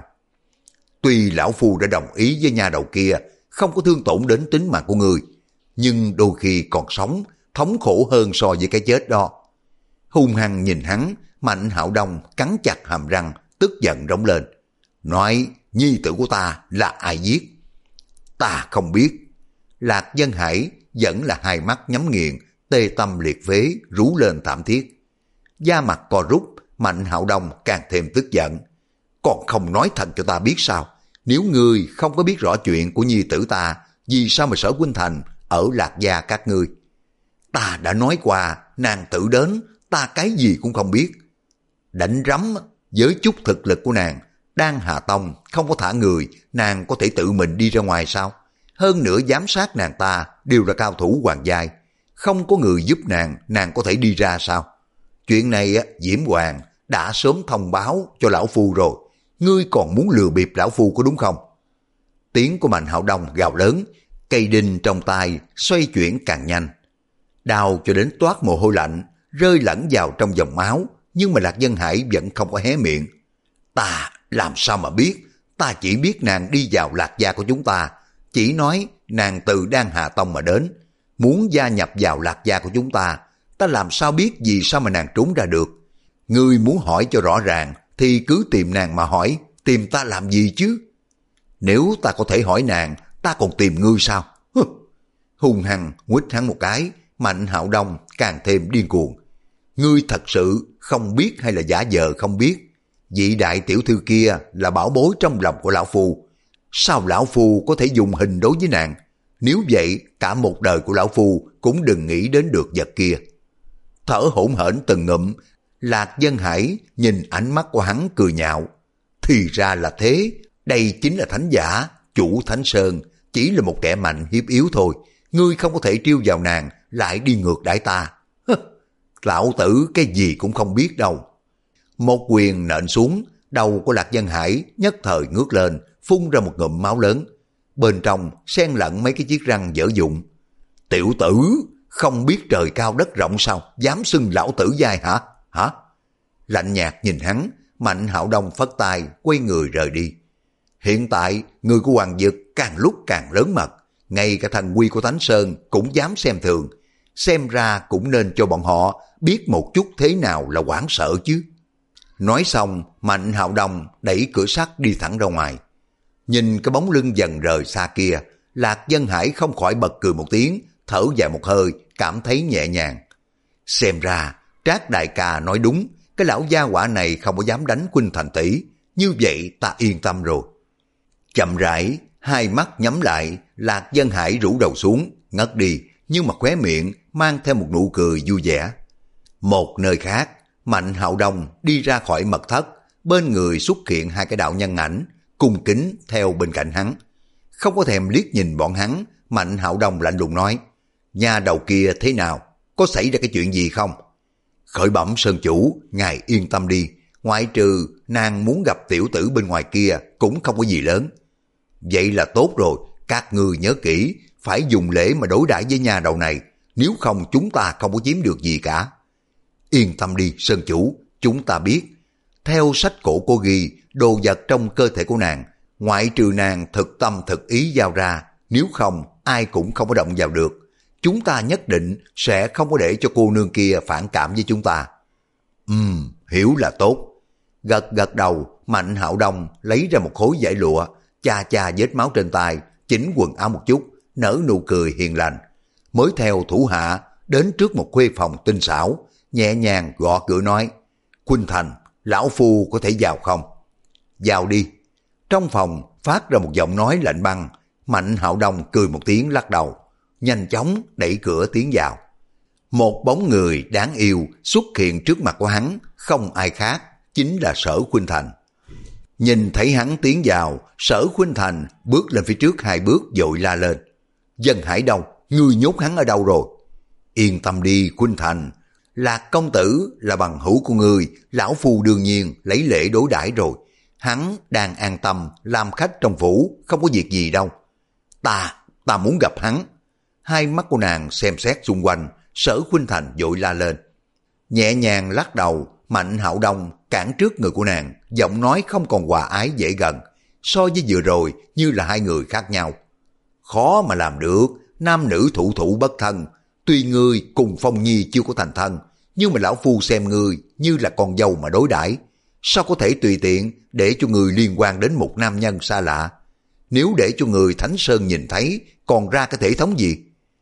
Tuy lão phu đã đồng ý với nhà đầu kia, không có thương tổn đến tính mạng của người, nhưng đôi khi còn sống, thống khổ hơn so với cái chết đó. Hung hăng nhìn hắn, Mạnh Hạo Đông cắn chặt hàm răng, tức giận rống lên. Nói, nhi tử của ta là ai giết? Ta không biết. Lạc Dân Hải vẫn là hai mắt nhắm nghiền, tê tâm liệt phế, rú lên thảm thiết. Da mặt co rút, Mạnh Hạo Đông càng thêm tức giận. Còn không nói thật cho ta biết sao? Nếu ngươi không có biết rõ chuyện của nhi tử ta, vì sao mà Sở Huynh Thành ở Lạc Gia các ngươi? Ta đã nói qua, nàng tự đến, ta cái gì cũng không biết. Đánh rắm, với chút thực lực của nàng, Đan Hà Tông không có thả người, nàng có thể tự mình đi ra ngoài sao? Hơn nữa giám sát nàng ta đều là cao thủ hoàng giai. không có người giúp nàng, nàng có thể đi ra sao? Chuyện này á, Diễm Hoàng đã sớm thông báo cho lão phu rồi, ngươi còn muốn lừa bịp lão phu có đúng không? Tiếng của Mạnh Hạo Đông gào lớn, cây đinh trong tay xoay chuyển càng nhanh. Đào cho đến toát mồ hôi lạnh, rơi lẫn vào trong dòng máu, nhưng mà Lạc Dân Hải vẫn không có hé miệng. Ta làm sao mà biết, ta chỉ biết nàng đi vào Lạc gia của chúng ta, chỉ nói nàng từ Đan Hà Tông mà đến, muốn gia nhập vào Lạc gia của chúng ta, ta làm sao biết vì sao mà nàng trốn ra được. Ngươi muốn hỏi cho rõ ràng thì cứ tìm nàng mà hỏi, tìm ta làm gì chứ? Nếu ta có thể hỏi nàng, ta còn tìm ngươi sao? Hừ. Hung hăng nguýt hắn một cái, Mạnh Hạo Đông càng thêm điên cuồng. Ngươi thật sự không biết hay là giả vờ không biết? Vị đại tiểu thư kia là bảo bối trong lòng của lão phu. Sao lão phu có thể dùng hình đối với nàng? Nếu vậy, cả một đời của lão phu cũng đừng nghĩ đến được vật kia. Thở hổn hển từng ngụm, Lạc Dân Hải nhìn ánh mắt của hắn cười nhạo. Thì ra là thế, đây chính là thánh giả, chủ Thánh Sơn, chỉ là một kẻ mạnh hiếp yếu thôi. Ngươi không có thể trêu vào nàng, lại đi ngược đãi ta. Lão tử cái gì cũng không biết đâu. Một quyền nện xuống, đầu của Lạc Dân Hải nhất thời ngước lên, phun ra một ngụm máu lớn. Bên trong xen lẫn mấy cái chiếc răng dở dụng. Tiểu tử, không biết trời cao đất rộng sao, dám xưng lão tử dai hả? Hả? Lạnh nhạt nhìn hắn, Mạnh Hạo Đông phất tay, quay người rời đi. Hiện tại, người của Hoàng Dực càng lúc càng lớn mật, ngay cả thần quy của Thánh Sơn cũng dám xem thường. Xem ra cũng nên cho bọn họ biết một chút thế nào là hoảng sợ chứ. Nói xong, Mạnh Hạo Đông đẩy cửa sắt đi thẳng ra ngoài. Nhìn cái bóng lưng dần rời xa kia, Lạc Dân Hải không khỏi bật cười một tiếng, thở dài một hơi, cảm thấy nhẹ nhàng. Xem ra, Trác đại ca nói đúng, cái lão gia hỏa này không có dám đánh Khuynh Thành tỷ, như vậy ta yên tâm rồi. Chậm rãi, hai mắt nhắm lại, Lạc Dân Hải rũ đầu xuống, ngất đi, nhưng mà khóe miệng mang theo một nụ cười vui vẻ. Một nơi khác, Mạnh Hạo Đông đi ra khỏi mật thất, bên người xuất hiện hai cái đạo nhân ảnh, cung kính theo bên cạnh hắn. Không có thèm liếc nhìn bọn hắn, Mạnh Hạo Đông lạnh lùng nói, nhà đầu kia thế nào, có xảy ra cái chuyện gì không? Khởi bẩm Sơn chủ, ngài yên tâm đi, ngoại trừ nàng muốn gặp tiểu tử bên ngoài kia cũng không có gì lớn. Vậy là tốt rồi, các ngươi nhớ kỹ, phải dùng lễ mà đối đãi với nhà đầu này, nếu không chúng ta không có chiếm được gì cả. Yên tâm đi Sơn chủ, chúng ta biết. Theo sách cổ có ghi, đồ vật trong cơ thể của nàng, ngoại trừ nàng thực tâm thực ý giao ra, nếu không ai cũng không có động vào được. Chúng ta nhất định sẽ không có để cho cô nương kia phản cảm với chúng ta. Ừm, hiểu là tốt. Gật gật đầu, Mạnh Hạo Đông lấy ra một khối vải lụa, cha cha vết máu trên tay, chỉnh quần áo một chút, nở nụ cười hiền lành. Mới theo thủ hạ đến trước một khuê phòng tinh xảo, nhẹ nhàng gõ cửa nói, Khuynh Thành, lão phu có thể vào không? Vào đi. Trong phòng phát ra một giọng nói lạnh băng. Mạnh Hạo Đông cười một tiếng lắc đầu, nhanh chóng đẩy cửa tiến vào. Một bóng người đáng yêu xuất hiện trước mặt của hắn, không ai khác, chính là Sở Khuynh Thành. Nhìn thấy hắn tiến vào, Sở Khuynh Thành bước lên phía trước hai bước vội la lên, Dân Hải đâu, ngươi nhốt hắn ở đâu rồi? Yên tâm đi Khuynh Thành, Lạc công tử là bằng hữu của ngươi, lão phu đương nhiên lấy lễ đối đãi rồi. Hắn đang an tâm làm khách trong phủ, không có việc gì đâu. Ta, ta muốn gặp hắn. Hai mắt của nàng xem xét xung quanh, Sở Khuynh Thành vội la lên. Nhẹ nhàng lắc đầu, Mạnh Hạo Đông cản trước người của nàng, giọng nói không còn hòa ái dễ gần, so với vừa rồi như là hai người khác nhau. Khó mà làm được, nam nữ thủ thủ bất thân. Tuy ngươi cùng Phong Nhi chưa có thành thân, nhưng mà lão phu xem ngươi như là con dâu mà đối đãi, sao có thể tùy tiện để cho người liên quan đến một nam nhân xa lạ? Nếu để cho người Thánh Sơn nhìn thấy, còn ra cái thể thống gì?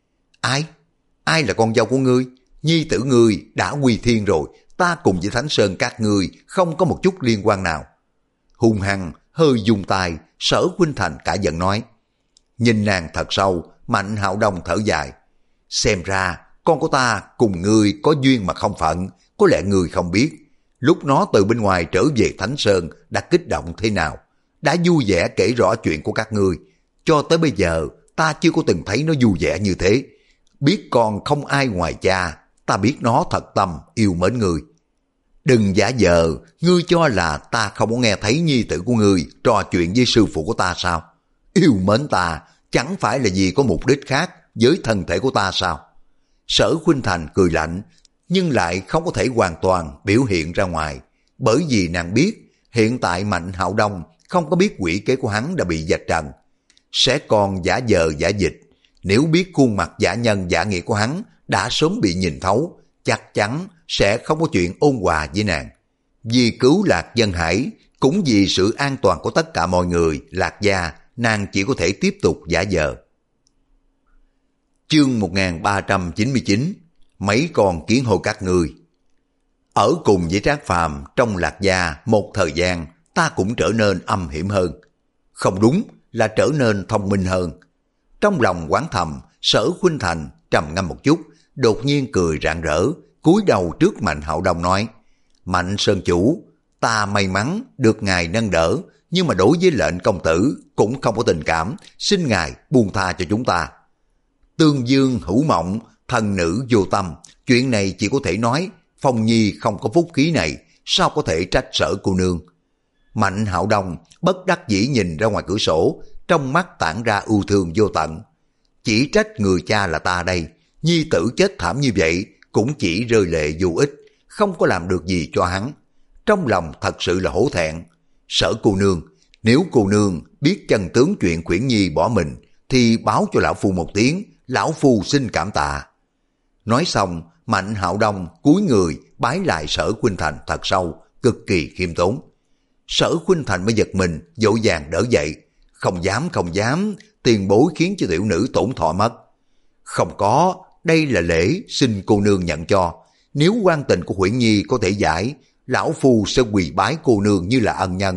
Ai? Ai là con dâu của ngươi? Nhi tử ngươi đã quy thiên rồi, ta cùng với Thánh Sơn các ngươi không có một chút liên quan nào. Hung hăng hơi dùng tài, Sở Khuynh Thành cả giận nói. Nhìn nàng thật sâu, Mạnh Hạo Đông thở dài. Xem ra con của ta cùng ngươi có duyên mà không phận, có lẽ ngươi không biết. Lúc nó từ bên ngoài trở về Thánh Sơn đã kích động thế nào, đã vui vẻ kể rõ chuyện của các ngươi. Cho tới bây giờ ta chưa có từng thấy nó vui vẻ như thế. biết con không ai ngoài cha, ta biết nó thật tâm yêu mến ngươi. Đừng giả vờ, ngươi cho là ta không có nghe thấy nhi tử của ngươi trò chuyện với sư phụ của ta sao? Yêu mến ta chẳng phải là vì có mục đích khác với thân thể của ta sao? Sở Khuynh Thành cười lạnh, nhưng lại không có thể hoàn toàn biểu hiện ra ngoài, bởi vì nàng biết hiện tại Mạnh Hạo Đông không có biết quỷ kế của hắn đã bị vạch trần, sẽ còn giả vờ giả dịch. Nếu biết khuôn mặt giả nhân giả nghĩa của hắn đã sớm bị nhìn thấu, chắc chắn sẽ không có chuyện ôn hòa với nàng. Vì cứu Lạc Dân Hải, cũng vì sự an toàn của tất cả mọi người, Lạc gia, nàng chỉ có thể tiếp tục giả vờ. Chương một nghìn ba trăm chín mươi chín, mấy con kiến hôi các ngươi. Ở cùng với Trác Phàm trong Lạc gia một thời gian, ta cũng trở nên âm hiểm hơn. Không đúng, là trở nên thông minh hơn. Trong lòng oán thầm, Sở Khuynh Thành trầm ngâm một chút, đột nhiên cười rạng rỡ, cúi đầu trước Mạnh Hạo Đông nói: Mạnh Sơn chủ, ta may mắn được ngài nâng đỡ, nhưng mà đối với lệnh công tử cũng không có tình cảm, xin ngài buông tha cho chúng ta. Tương dương hữu mộng, thần nữ vô tâm, chuyện này chỉ có thể nói Phong Nhi không có phúc khí này, sao có thể trách Sở cô nương. Mạnh Hạo Đông bất đắc dĩ nhìn ra ngoài cửa sổ, trong mắt tản ra ưu thương vô tận. Chỉ trách người cha là ta đây, nhi tử chết thảm như vậy cũng chỉ rơi lệ vô ích, không có làm được gì cho hắn. Trong lòng thật sự là hổ thẹn. Sở cô nương, nếu cô nương biết chân tướng chuyện Khuyển Nhi bỏ mình, thì báo cho lão phu một tiếng, lão phu xin cảm tạ. Nói xong, Mạnh Hạo Đông cúi người bái lại Sở Khuynh Thành thật sâu, cực kỳ khiêm tốn. Sở Khuynh Thành mới giật mình, vội vàng đỡ dậy. Không dám không dám, tiền bối khiến cho tiểu nữ tổn thọ mất. Không có, đây là lễ xin cô nương nhận cho. Nếu quan tình của Huyễn Nhi có thể giải, lão phu sẽ quỳ bái cô nương như là ân nhân.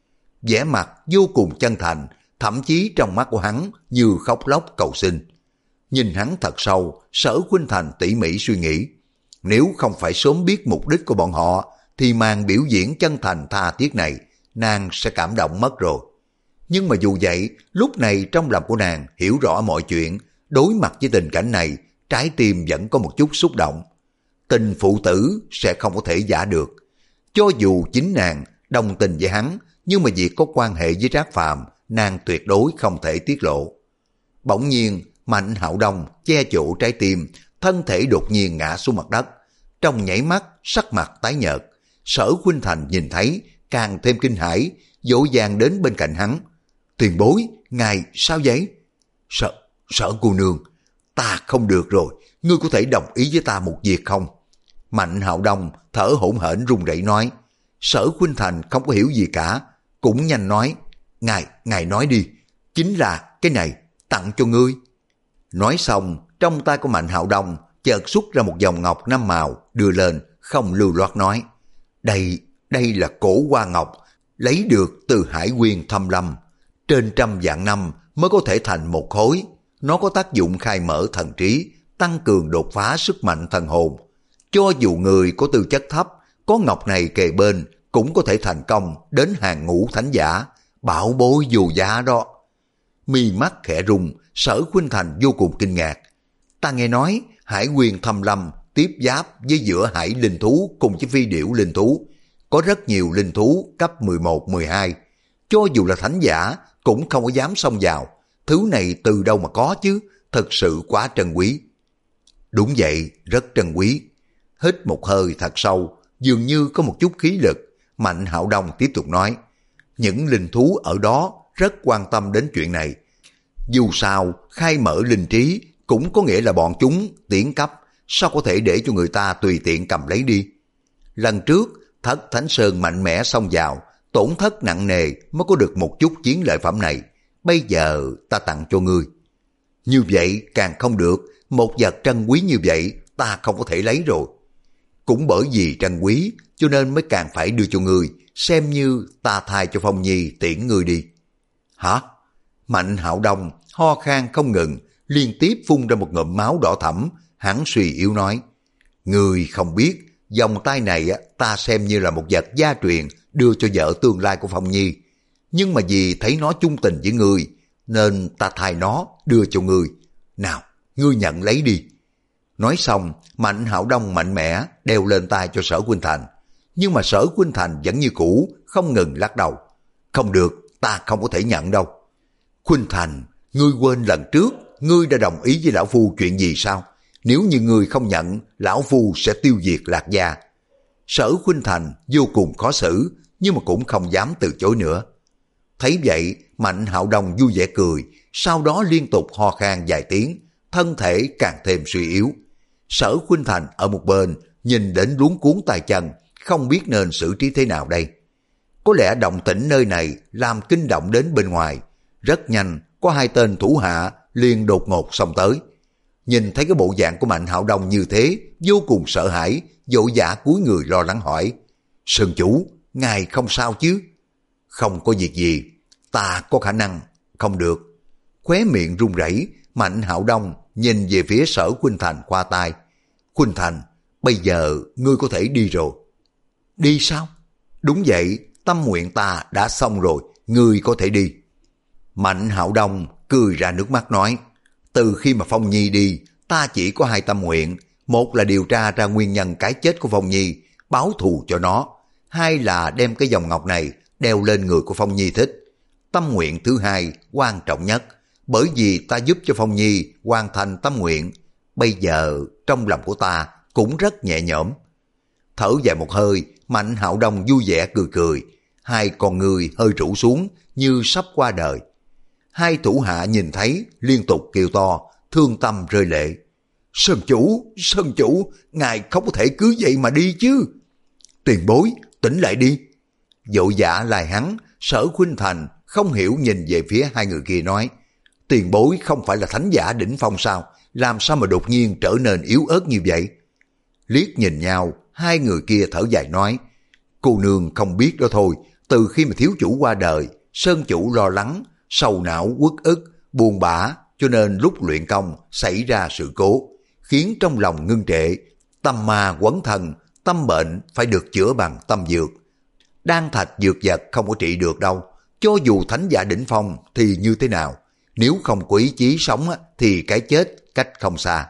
Vẻ mặt vô cùng chân thành, thậm chí trong mắt của hắn như khóc lóc cầu xin. Nhìn hắn thật sâu, Sở Khuynh Thành tỉ mỉ suy nghĩ. Nếu không phải sớm biết mục đích của bọn họ, thì màn biểu diễn chân thành tha thiết này, nàng sẽ cảm động mất rồi. Nhưng mà dù vậy, lúc này trong lòng của nàng hiểu rõ mọi chuyện, đối mặt với tình cảnh này, trái tim vẫn có một chút xúc động. Tình phụ tử sẽ không có thể giả được. Cho dù chính nàng đồng tình với hắn, nhưng mà việc có quan hệ với Trác Phàm, nàng tuyệt đối không thể tiết lộ. Bỗng nhiên, Mạnh Hạo Đông che chỗ trái tim, thân thể đột nhiên ngã xuống mặt đất. Trong nhảy mắt, sắc mặt tái nhợt. Sở Khuynh Thành nhìn thấy, càng thêm kinh hãi, vội vàng đến bên cạnh hắn. Tiền bối, ngài sao vậy? Sở, sở cô nương, ta không được rồi, ngươi có thể đồng ý với ta một việc không? Mạnh Hạo Đông thở hổn hển run rẩy nói. Sở Khuynh Thành không có hiểu gì cả, cũng nhanh nói. Ngài, ngài nói đi, chính là cái này, tặng cho ngươi. Nói xong, trong tay của Mạnh Hạo Đông chợt xuất ra một vòng ngọc năm màu, đưa lên, không lưu loát nói. Đây, đây là cổ hoa ngọc, lấy được từ Hải Nguyên Thâm Lâm. Trên trăm vạn năm mới có thể thành một khối. Nó có tác dụng khai mở thần trí, tăng cường đột phá sức mạnh thần hồn. Cho dù người có tư chất thấp, có ngọc này kề bên, cũng có thể thành công đến hàng ngũ thánh giả, bảo bối vô giá đó. Mi mắt khẽ rung, Sở Khuynh Thành vô cùng kinh ngạc. Ta nghe nói Hải Nguyên Thâm Lâm tiếp giáp với giữa hải linh thú cùng với phi điểu linh thú. Có rất nhiều linh thú cấp mười một, mười hai. Cho dù là thánh giả cũng không có dám xông vào. Thứ này từ đâu mà có chứ, thật sự quá trân quý. Đúng vậy, rất trân quý. Hít một hơi thật sâu, dường như có một chút khí lực, Mạnh Hạo Đông tiếp tục nói. Những linh thú ở đó rất quan tâm đến chuyện này. Dù sao, khai mở linh trí cũng có nghĩa là bọn chúng tiến cấp, sao có thể để cho người ta tùy tiện cầm lấy đi. Lần trước, Thất Thánh Sơn mạnh mẽ xông vào, tổn thất nặng nề mới có được một chút chiến lợi phẩm này. Bây giờ ta tặng cho ngươi. Như vậy càng không được, một vật trân quý như vậy ta không có thể lấy rồi. Cũng bởi vì trân quý cho nên mới càng phải đưa cho ngươi, xem như ta thay cho Phong Nhi tiễn ngươi đi. Hả? Mạnh Hạo Đông ho khan không ngừng, liên tiếp phun ra một ngụm máu đỏ thẫm, hắn suy yếu nói. Ngươi không biết, vòng tay này ta xem như là một vật gia truyền đưa cho vợ tương lai của Phong Nhi. Nhưng mà vì thấy nó chung tình với ngươi, nên ta thay nó đưa cho ngươi. Nào, ngươi nhận lấy đi. Nói xong, Mạnh Hạo Đông mạnh mẽ đeo lên tay cho Sở Khuynh Thành. Nhưng mà Sở Khuynh Thành vẫn như cũ, không ngừng lắc đầu. Không được, ta không có thể nhận đâu. Khuynh Thành, ngươi quên lần trước, ngươi đã đồng ý với lão phu chuyện gì sao? Nếu như ngươi không nhận, lão phu sẽ tiêu diệt Lạc gia. Sở Khuynh Thành vô cùng khó xử, nhưng mà cũng không dám từ chối nữa. Thấy vậy, Mạnh Hạo Đông vui vẻ cười, sau đó liên tục ho khan vài tiếng, thân thể càng thêm suy yếu. Sở Khuynh Thành ở một bên, nhìn đến luống cuốn tay chân, không biết nên xử trí thế nào đây. Có lẽ động tĩnh nơi này làm kinh động đến bên ngoài. Rất nhanh, có hai tên thủ hạ liền đột ngột xông tới. Nhìn thấy cái bộ dạng của Mạnh Hạo Đông như thế, vô cùng sợ hãi, vội vã cúi người lo lắng hỏi. Sơn chủ, ngài không sao chứ? Không có việc gì, ta có khả năng. Không được. Khóe miệng run rẩy, Mạnh Hạo Đông nhìn về phía Sở Khuynh Thành qua tay. Khuynh Thành, bây giờ ngươi có thể đi rồi. Đi sao? Đúng vậy, tâm nguyện ta đã xong rồi, ngươi có thể đi. Mạnh Hạo Đông cười ra nước mắt nói, từ khi mà Phong Nhi đi, ta chỉ có hai tâm nguyện. Một là điều tra ra nguyên nhân cái chết của Phong Nhi, báo thù cho nó. Hai là đem cái vòng ngọc này đeo lên người của Phong Nhi thích. Tâm nguyện thứ hai quan trọng nhất, bởi vì ta giúp cho Phong Nhi hoàn thành tâm nguyện. Bây giờ trong lòng của ta cũng rất nhẹ nhõm. Thở dài một hơi, Mạnh Hạo Đông vui vẻ cười cười, hai con người hơi rũ xuống như sắp qua đời. Hai thủ hạ nhìn thấy liên tục kêu to, thương tâm rơi lệ. Sơn chủ, Sơn chủ, ngài không có thể cứ vậy mà đi chứ. Tiền bối, tỉnh lại đi. Vội vã lai hắn, Sở Khuynh Thành không hiểu nhìn về phía hai người kia nói, tiền bối không phải là thánh giả đỉnh phong sao, làm sao mà đột nhiên trở nên yếu ớt như vậy? Liếc nhìn nhau, hai người kia thở dài nói, cô nương không biết đó thôi, từ khi mà thiếu chủ qua đời, Sơn chủ lo lắng, sầu não uất ức, buồn bã, cho nên lúc luyện công xảy ra sự cố, khiến trong lòng ngưng trệ, tâm ma quấn thân, tâm bệnh phải được chữa bằng tâm dược. Đan thạch dược vật không có trị được đâu, cho dù thánh giả đỉnh phong thì như thế nào, nếu không có ý chí sống thì cái chết cách không xa.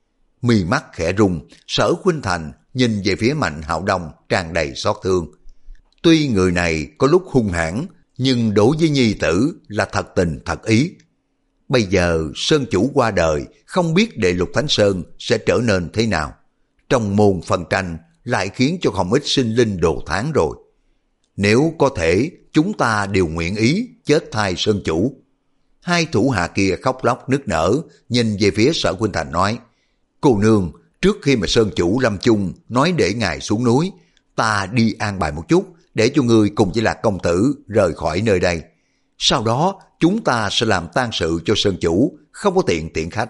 Mi mắt khẽ rung, Sở Khuynh Thành nhìn về phía Mạnh Hạo Đông tràn đầy xót thương. Tuy người này có lúc hung hãn, nhưng đối với nhi tử là thật tình thật ý. Bây giờ Sơn chủ qua đời, không biết Đệ Lục Thánh Sơn sẽ trở nên thế nào. Trong môn phân tranh lại khiến cho không ít sinh linh đồ thán rồi. Nếu có thể, chúng ta đều nguyện ý chết thay Sơn chủ. Hai thủ hạ kia khóc lóc nức nở, nhìn về phía Sở Khuynh Thành nói, cô nương, trước khi mà Sơn chủ lâm chung nói để ngài xuống núi, ta đi an bài một chút, để cho ngươi cùng với Lạc công tử rời khỏi nơi đây. Sau đó, chúng ta sẽ làm tang sự cho Sơn chủ, không có tiện tiện khách.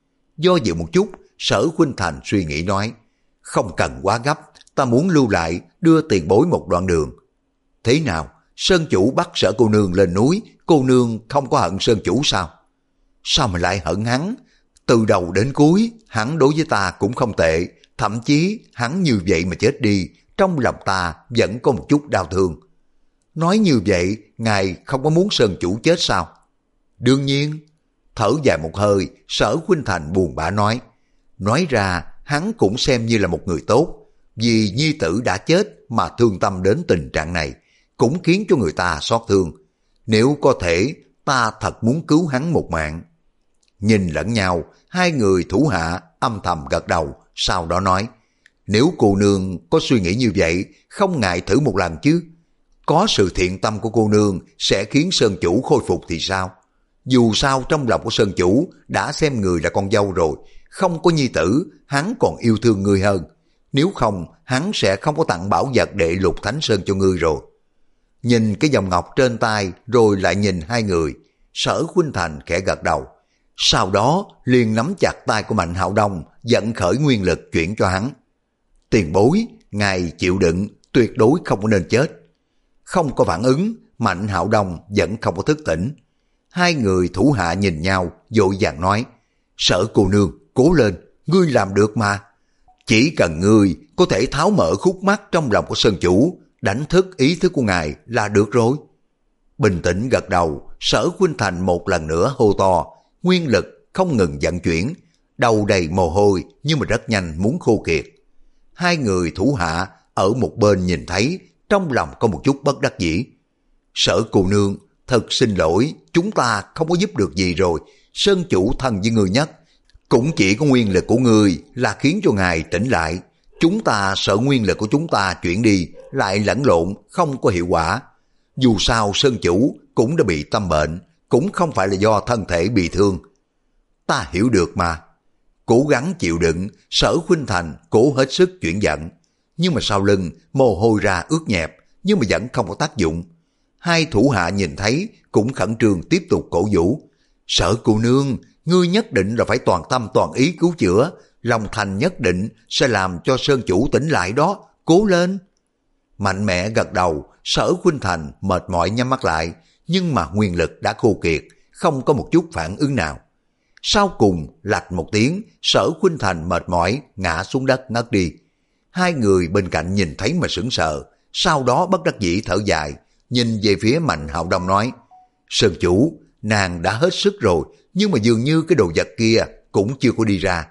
Do dự một chút, Sở Khuynh Thành suy nghĩ nói, không cần quá gấp, ta muốn lưu lại đưa tiền bối một đoạn đường. Thế nào, Sơn chủ bắt Sở cô nương lên núi, cô nương không có hận Sơn chủ sao? Sao mà lại hận hắn? Từ đầu đến cuối, hắn đối với ta cũng không tệ, thậm chí hắn như vậy mà chết đi, trong lòng ta vẫn có một chút đau thương. Nói như vậy, ngài không có muốn Sơn chủ chết sao? Đương nhiên. Thở dài một hơi, Sở Khuynh Thành buồn bã nói, nói ra hắn cũng xem như là một người tốt, vì nhi tử đã chết mà thương tâm đến tình trạng này, cũng khiến cho người ta xót thương. Nếu có thể, ta thật muốn cứu hắn một mạng. Nhìn lẫn nhau, hai người thủ hạ âm thầm gật đầu, sau đó nói, nếu cô nương có suy nghĩ như vậy, không ngại thử một lần chứ. Có sự thiện tâm của cô nương sẽ khiến Sơn chủ khôi phục thì sao? Dù sao trong lòng của Sơn chủ đã xem người là con dâu rồi, không có nhi tử, hắn còn yêu thương người hơn. Nếu không, hắn sẽ không có tặng bảo vật Đệ Lục Thánh Sơn cho ngươi rồi. Nhìn cái vòng ngọc trên tay rồi lại nhìn hai người, Sở Khuynh Thành khẽ gật đầu. Sau đó liền nắm chặt tay của Mạnh Hạo Đông, dẫn khởi nguyên lực chuyển cho hắn. Tiền bối, ngài chịu đựng, tuyệt đối không có nên chết. Không có phản ứng, Mạnh Hạo Đông vẫn không có thức tỉnh. Hai người thủ hạ nhìn nhau, vội vàng nói, Sở cô nương, cố lên, ngươi làm được mà. Chỉ cần ngươi có thể tháo mở khúc mắc trong lòng của Sơn chủ, đánh thức ý thức của ngài là được rồi. Bình tĩnh gật đầu, Sở Khuynh Thành một lần nữa hô to, nguyên lực không ngừng vận chuyển, đầu đầy mồ hôi nhưng mà rất nhanh muốn khô kiệt. Hai người thủ hạ ở một bên nhìn thấy, trong lòng có một chút bất đắc dĩ. Sở cô nương, thật xin lỗi, chúng ta không có giúp được gì rồi. Sơn chủ thân với người nhất, cũng chỉ có nguyên lực của người là khiến cho ngài tỉnh lại. Chúng ta sợ nguyên lực của chúng ta chuyển đi, lại lẫn lộn, không có hiệu quả. Dù sao Sơn chủ cũng đã bị tâm bệnh, cũng không phải là do thân thể bị thương. Ta hiểu được mà. Cố gắng chịu đựng, Sở Khuynh Thành cố hết sức chuyển giận. Nhưng mà sau lưng, mồ hôi ra ướt nhẹp, nhưng mà vẫn không có tác dụng. Hai thủ hạ nhìn thấy, cũng khẩn trương tiếp tục cổ vũ. Sở cô nương, ngươi nhất định là phải toàn tâm toàn ý cứu chữa. Long Thành nhất định sẽ làm cho Sơn chủ tỉnh lại đó, cố lên. Mạnh mẽ gật đầu, Sở Khuynh Thành mệt mỏi nhắm mắt lại, nhưng mà nguyên lực đã khô kiệt, không có một chút phản ứng nào. Sau cùng, lạch một tiếng, Sở Khuynh Thành mệt mỏi, ngã xuống đất ngất đi. Hai người bên cạnh nhìn thấy mà sững sờ, sau đó bất đắc dĩ thở dài, nhìn về phía Mạnh Hạo Đông nói, Sơn chủ, nàng đã hết sức rồi, nhưng mà dường như cái đồ vật kia cũng chưa có đi ra.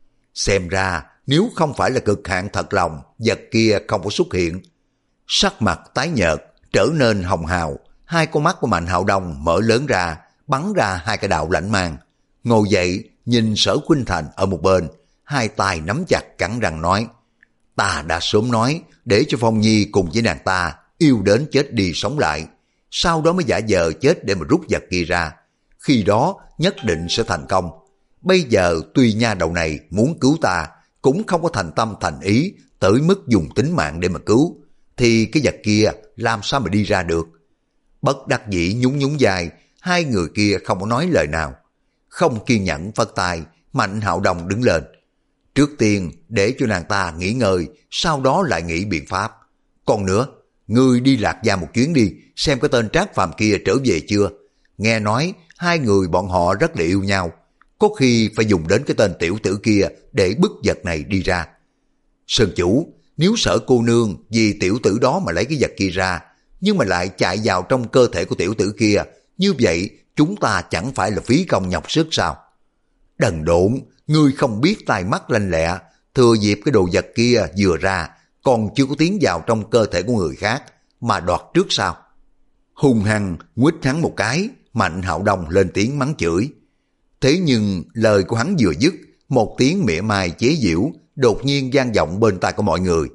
Xem ra, nếu không phải là cực hạn thật lòng, vật kia không có xuất hiện. Sắc mặt tái nhợt, trở nên hồng hào, hai con mắt của Mạnh Hạo Đông mở lớn ra, bắn ra hai cái đạo lãnh mang. Ngồi dậy, nhìn Sở Khuynh Thành ở một bên, hai tay nắm chặt cắn răng nói, ta đã sớm nói, để cho Phong Nhi cùng với nàng ta, yêu đến chết đi sống lại, sau đó mới giả vờ chết để mà rút vật kia ra. Khi đó nhất định sẽ thành công. Bây giờ tuy nha đầu này muốn cứu ta, cũng không có thành tâm thành ý, tới mức dùng tính mạng để mà cứu, thì cái vật kia làm sao mà đi ra được. Bất đắc dĩ nhún nhún vai, hai người kia không có nói lời nào. Không kiên nhẫn phất tay, Mạnh Hạo Đông đứng lên. Trước tiên để cho nàng ta nghỉ ngơi, sau đó lại nghĩ biện pháp. Còn nữa, ngươi đi Lạc Gia một chuyến đi, xem cái tên Trác Phàm kia trở về chưa. Nghe nói hai người bọn họ rất là yêu nhau, có khi phải dùng đến cái tên tiểu tử kia để bức vật này đi ra. Sơn chủ, nếu Sở cô nương vì tiểu tử đó mà lấy cái vật kia ra, nhưng mà lại chạy vào trong cơ thể của tiểu tử kia, như vậy chúng ta chẳng phải là phí công nhọc sức sao? Đần độn, ngươi không biết tai mắt lanh lẹ, thừa dịp cái đồ vật kia vừa ra, còn chưa có tiến vào trong cơ thể của người khác, mà đoạt trước sao? Hung hăng nguýt hắn một cái, Mạnh Hạo Đông lên tiếng mắng chửi. Thế nhưng lời của hắn vừa dứt, một tiếng mỉa mai chế giễu đột nhiên vang vọng bên tai của mọi người.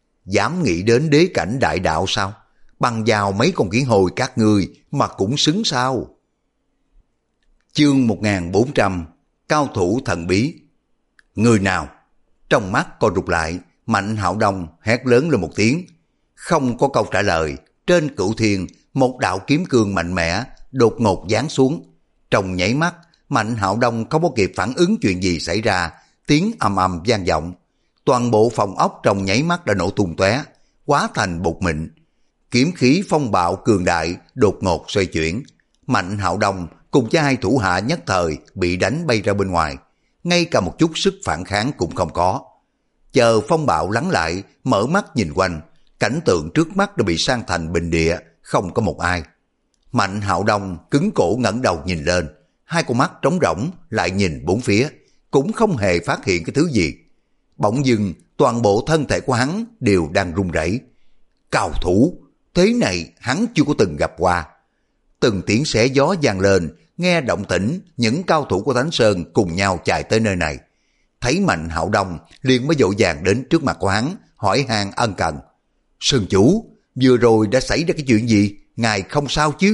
Dám nghĩ đến đế cảnh đại đạo sao? Bằng vào mấy con kiến hồi các ngươi mà cũng xứng sao? Chương một nghìn bốn trăm, cao thủ thần bí. Người nào? Trong mắt co rụt lại, Mạnh Hạo Đông hét lớn lên một tiếng. Không có câu trả lời, trên cửu thiên, một đạo kiếm cương mạnh mẽ đột ngột giáng xuống. Trong nháy mắt, Mạnh Hạo Đông không có kịp phản ứng chuyện gì xảy ra, tiếng ầm ầm vang vọng. Toàn bộ phòng ốc trong nháy mắt đã nổ tung tóe, hóa thành bột mịn. Kiếm khí phong bạo cường đại đột ngột xoay chuyển. Mạnh Hạo Đông cùng với hai thủ hạ nhất thời bị đánh bay ra bên ngoài, ngay cả một chút sức phản kháng cũng không có. Chờ phong bạo lắng lại, mở mắt nhìn quanh, cảnh tượng trước mắt đã bị san thành bình địa, không có một ai. Mạnh Hạo Đông cứng cổ ngẩng đầu nhìn lên, hai con mắt trống rỗng lại nhìn bốn phía, cũng không hề phát hiện cái thứ gì. Bỗng dưng toàn bộ thân thể của hắn đều đang run rẩy. Cao thủ, thế này hắn chưa có từng gặp qua. Từng tiếng xé gió vang lên, nghe động tĩnh, những cao thủ của Thánh Sơn cùng nhau chạy tới nơi này. Thấy Mạnh Hạo Đông liền mới vội vàng đến trước mặt của hắn, hỏi han ân cần. Sơn chủ, vừa rồi đã xảy ra cái chuyện gì? Ngài không sao chứ?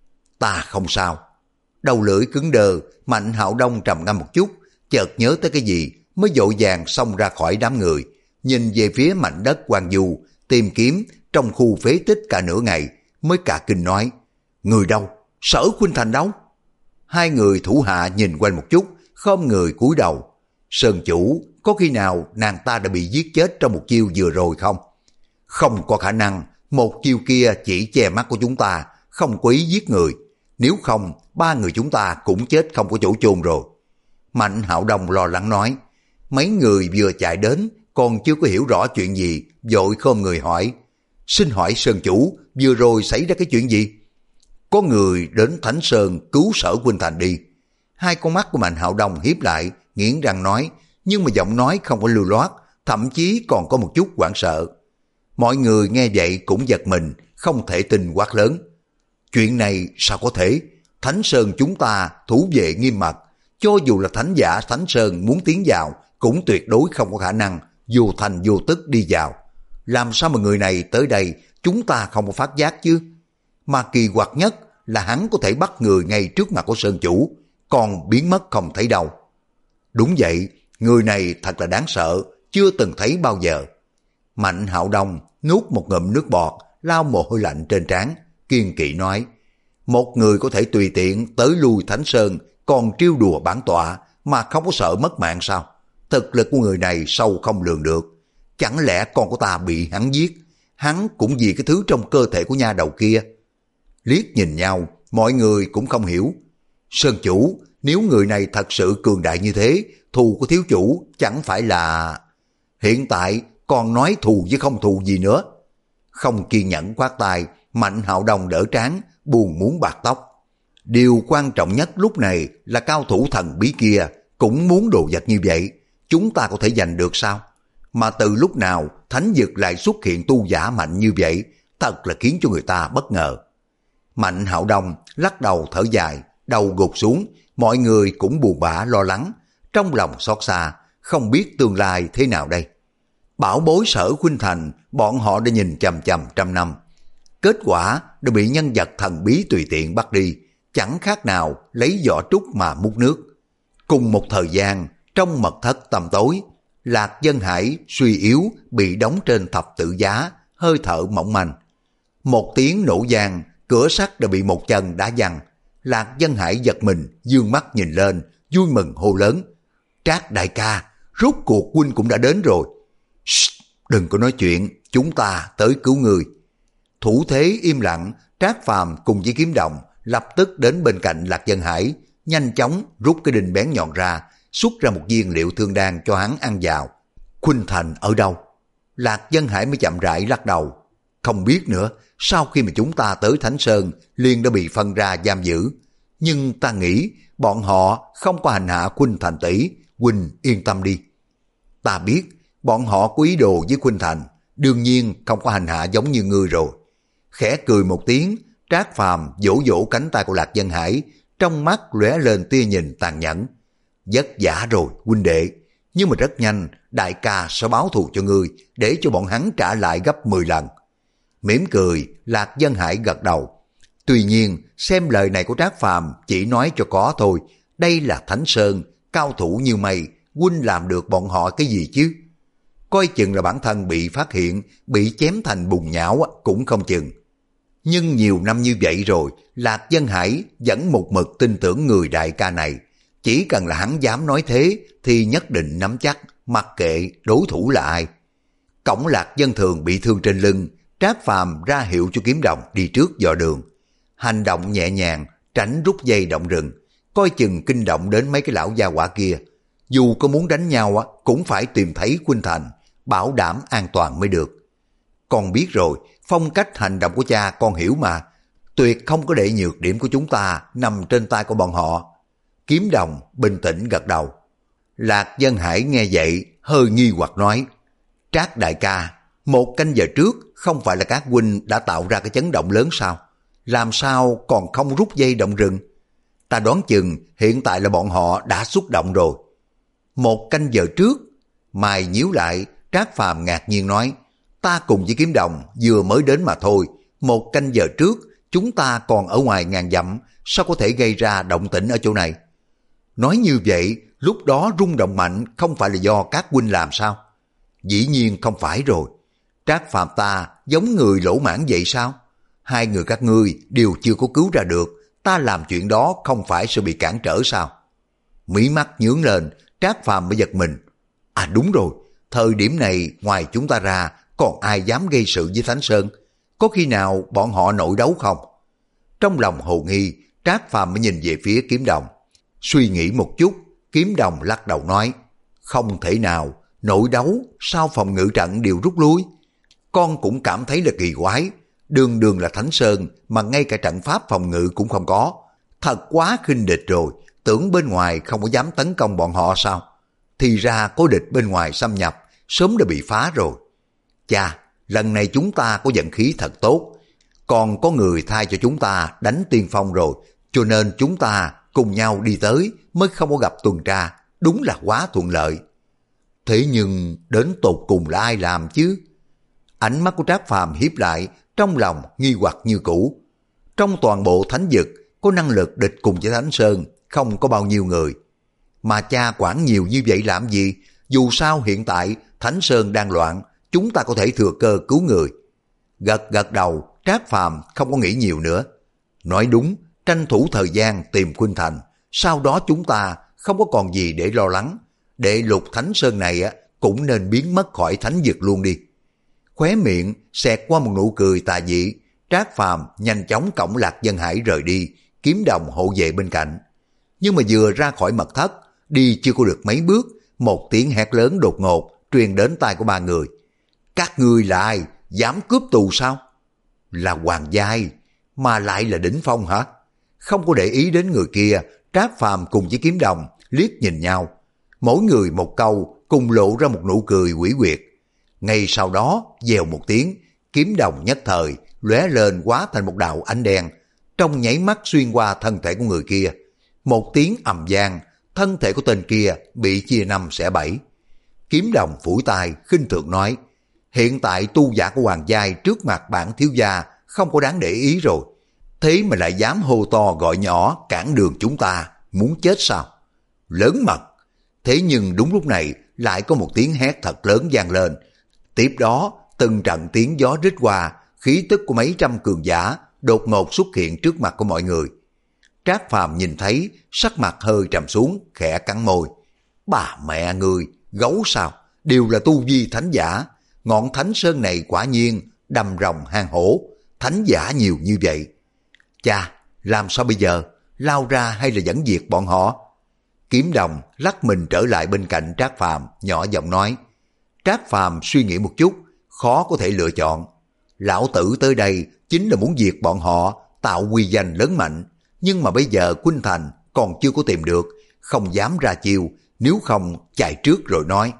Ta không sao. Đầu lưỡi cứng đờ, Mạnh Hạo Đông trầm ngâm một chút, chợt nhớ tới cái gì, mới vội vàng xông ra khỏi đám người, nhìn về phía mảnh đất hoang vu, tìm kiếm trong khu phế tích cả nửa ngày, mới cả kinh nói, người đâu? Sở Khuynh Thành đâu? Hai người thủ hạ nhìn quanh một chút, khom người cúi đầu. Sơn chủ, có khi nào nàng ta đã bị giết chết trong một chiêu vừa rồi không? Không có khả năng, một chiêu kia chỉ che mắt của chúng ta, không có ý giết người. Nếu không, ba người chúng ta cũng chết không có chỗ chôn rồi. Mạnh Hạo Đông lo lắng nói. Mấy người vừa chạy đến, còn chưa có hiểu rõ chuyện gì, vội khom người hỏi. Xin hỏi Sơn chủ, vừa rồi xảy ra cái chuyện gì? Có người đến Thánh Sơn cứu Sở Khuynh Thành đi. Hai con mắt của Mạnh Hạo Đông hiếp lại, nghiến răng nói, nhưng mà giọng nói không có lưu loát, thậm chí còn có một chút hoảng sợ. Mọi người nghe vậy cũng giật mình, không thể tin quát lớn. Chuyện này sao có thể? Thánh Sơn chúng ta thủ vệ nghiêm mật, cho dù là thánh giả Thánh Sơn muốn tiến vào cũng tuyệt đối không có khả năng vô thành vô tức đi vào. Làm sao mà người này tới đây chúng ta không có phát giác chứ? Mà kỳ quặc nhất là hắn có thể bắt người ngay trước mặt của Sơn chủ, còn biến mất không thấy đâu. Đúng vậy, người này thật là đáng sợ, chưa từng thấy bao giờ. Mạnh Hạo Đông nuốt một ngụm nước bọt, lau mồ hôi lạnh trên trán, kiên kỵ nói, một người có thể tùy tiện tới lui Thánh Sơn, còn trêu đùa bản tọa mà không có sợ mất mạng sao? Thực lực của người này sâu không lường được. Chẳng lẽ con của ta bị hắn giết? Hắn cũng vì cái thứ trong cơ thể của nha đầu kia. Liếc nhìn nhau, mọi người cũng không hiểu. Sơn chủ, nếu người này thật sự cường đại như thế, thù của thiếu chủ chẳng phải là... Hiện tại còn nói thù với không thù gì nữa. Không kiên nhẫn quát tai, Mạnh Hạo Đông đỡ trán, buồn muốn bạc tóc. Điều quan trọng nhất lúc này là cao thủ thần bí kia cũng muốn đồ vật như vậy. Chúng ta có thể giành được sao? Mà từ lúc nào thánh dực lại xuất hiện tu giả mạnh như vậy, thật là khiến cho người ta bất ngờ. Mạnh Hạo Đông lắc đầu thở dài, đầu gục xuống, mọi người cũng buồn bã lo lắng, trong lòng xót xa, không biết tương lai thế nào đây. Bảo bối Sở Khuynh Thành, bọn họ đã nhìn chằm chằm trăm năm. Kết quả đã bị nhân vật thần bí tùy tiện bắt đi, chẳng khác nào lấy vỏ trúc mà múc nước. Cùng một thời gian, trong mật thất tăm tối, Lạc Dân Hải suy yếu bị đóng trên thập tự giá, hơi thở mỏng manh. Một tiếng nổ vang, cửa sắt đã bị một chân đá văng. Lạc Dân Hải giật mình, dương mắt nhìn lên, vui mừng hô lớn. Trác đại ca, rốt cuộc huynh cũng đã đến rồi. Shh, đừng có nói chuyện, chúng ta tới cứu người. Thủ thế im lặng, Trác Phàm cùng với Kiếm Đồng lập tức đến bên cạnh Lạc Dân Hải, nhanh chóng rút cái đinh bén nhọn ra, xuất ra một viên liệu thương đan cho hắn ăn vào. Khuynh Thành ở đâu? Lạc Dân Hải mới chậm rãi lắc đầu. Không biết nữa, sau khi mà chúng ta tới Thánh Sơn, liền đã bị phân ra giam giữ. Nhưng ta nghĩ bọn họ không có hành hạ Khuynh Thành tỷ, huynh yên tâm đi. Ta biết bọn họ có ý đồ với Khuynh Thành, đương nhiên không có hành hạ giống như ngươi rồi. Khẽ cười một tiếng, Trác Phàm vỗ vỗ cánh tay của Lạc Dân Hải, trong mắt lóe lên tia nhìn tàn nhẫn. Vất vả rồi huynh đệ, nhưng mà rất nhanh đại ca sẽ báo thù cho ngươi, để cho bọn hắn trả lại gấp mười lần. Mỉm cười, Lạc Dân Hải gật đầu. Tuy nhiên xem lời này của Trác Phàm chỉ nói cho có thôi, đây là Thánh Sơn, cao thủ như mày, huynh làm được bọn họ cái gì chứ? Coi chừng là bản thân bị phát hiện, bị chém thành bùn nhão cũng không chừng. Nhưng nhiều năm như vậy rồi, Lạc Dân Hải vẫn một mực tin tưởng người đại ca này. Chỉ cần là hắn dám nói thế thì nhất định nắm chắc, mặc kệ đối thủ là ai. Cổng Lạc Dân Thường bị thương trên lưng, Trác Phàm ra hiệu cho Kiếm Đồng đi trước dò đường. Hành động nhẹ nhàng, tránh rút dây động rừng, coi chừng kinh động đến mấy cái lão gia hỏa kia. Dù có muốn đánh nhau cũng phải tìm thấy Khuynh Thành, bảo đảm an toàn mới được. Con biết rồi, phong cách hành động của cha con hiểu mà, tuyệt không có để nhược điểm của chúng ta nằm trên tay của bọn họ. Kiếm Đồng bình tĩnh gật đầu. Lạc Dân Hải nghe vậy hơi nghi hoặc nói, Trác đại ca, một canh giờ trước không phải là các huynh đã tạo ra cái chấn động lớn sao? Làm sao còn không rút dây động rừng? Ta đoán chừng hiện tại là bọn họ đã xúc động rồi. Một canh giờ trước, mày nhíu lại, Trác Phàm ngạc nhiên nói, ta cùng với Kiếm Đồng vừa mới đến mà thôi, một canh giờ trước chúng ta còn ở ngoài ngàn dặm, sao có thể gây ra động tĩnh ở chỗ này? Nói như vậy, lúc đó rung động mạnh không phải là do các huynh làm sao? Dĩ nhiên không phải rồi. Trác Phàm ta giống người lỗ mãn vậy sao? Hai người các ngươi đều chưa có cứu ra được, ta làm chuyện đó không phải sẽ bị cản trở sao? Mí mắt nhướng lên, Trác Phàm mới giật mình. À đúng rồi, thời điểm này ngoài chúng ta ra còn ai dám gây sự với Thánh Sơn? Có khi nào bọn họ nội đấu không? Trong lòng hồ nghi, Trác Phàm mới nhìn về phía Kiếm Đồng. Suy nghĩ một chút, Kiếm Đồng lắc đầu nói, không thể nào, nội đấu sao phòng ngự trận đều rút lui? Con cũng cảm thấy là kỳ quái, đường đường là Thánh Sơn mà ngay cả trận pháp phòng ngự cũng không có. Thật quá khinh địch rồi, tưởng bên ngoài không có dám tấn công bọn họ sao? Thì ra có địch bên ngoài xâm nhập, sớm đã bị phá rồi. Chà, lần này chúng ta có vận khí thật tốt, còn có người thay cho chúng ta đánh tiên phong rồi, cho nên chúng ta cùng nhau đi tới mới không có gặp tuần tra, đúng là quá thuận lợi. Thế nhưng đến tột cùng là ai làm chứ? Ánh mắt của Trác Phàm hiếp lại, trong lòng nghi hoặc như cũ. Trong toàn bộ thánh vực, có năng lực địch cùng với Thánh Sơn, không có bao nhiêu người. Mà cha quản nhiều như vậy làm gì? Dù sao hiện tại Thánh Sơn đang loạn, chúng ta có thể thừa cơ cứu người. Gật gật đầu, Trác Phàm không có nghĩ nhiều nữa. Nói đúng, tranh thủ thời gian tìm Khuynh Thành, sau đó chúng ta không có còn gì để lo lắng. Đệ lục Thánh Sơn này á cũng nên biến mất khỏi thánh vực luôn đi. Khóe miệng xẹt qua một nụ cười tà dị, Trác Phàm nhanh chóng cõng Lạc Dân Hải rời đi, Kiếm Đồng hộ vệ bên cạnh. Nhưng mà vừa ra khỏi mật thất, đi chưa có được mấy bước, một tiếng hét lớn đột ngột truyền đến tai của ba người. Các ngươi là ai? Dám cướp tù sao? Là Hoàng Giai, mà lại là đỉnh phong hả? Không có để ý đến người kia, Trác Phàm cùng với Kiếm Đồng liếc nhìn nhau. Mỗi người một câu, cùng lộ ra một nụ cười quỷ quyệt. Ngay sau đó, dèo một tiếng, Kiếm Đồng nhất thời lóe lên hóa thành một đạo ánh đen, trong nháy mắt xuyên qua thân thể của người kia. Một tiếng ầm vang, thân thể của tên kia bị chia năm xẻ bảy. Kiếm Đồng phủi tay khinh thường nói, hiện tại tu giả của Hoàng Giai trước mặt bản thiếu gia không có đáng để ý rồi, thế mà lại dám hô to gọi nhỏ cản đường chúng ta, muốn chết sao? Lớn mật. Thế nhưng đúng lúc này lại có một tiếng hét thật lớn vang lên. Tiếp đó từng trận tiếng gió rít qua, khí tức của mấy trăm cường giả đột ngột xuất hiện trước mặt của mọi người. Trác Phàm nhìn thấy, sắc mặt hơi trầm xuống, khẽ cắn môi. Bà mẹ người, gấu sao? Đều là tu vi thánh giả. Ngọn thánh sơn này quả nhiên đầm rồng hang hổ, thánh giả nhiều như vậy. Chà, làm sao bây giờ? Lao ra hay là dẫn diệt bọn họ? Kiếm Đồng lắc mình trở lại bên cạnh Trác Phàm, nhỏ giọng nói. Trác Phàm suy nghĩ một chút, khó có thể lựa chọn. Lão tử tới đây chính là muốn diệt bọn họ, tạo uy danh lớn mạnh. Nhưng mà bây giờ Khuynh Thành còn chưa có tìm được, không dám ra chiêu, nếu không chạy trước rồi nói.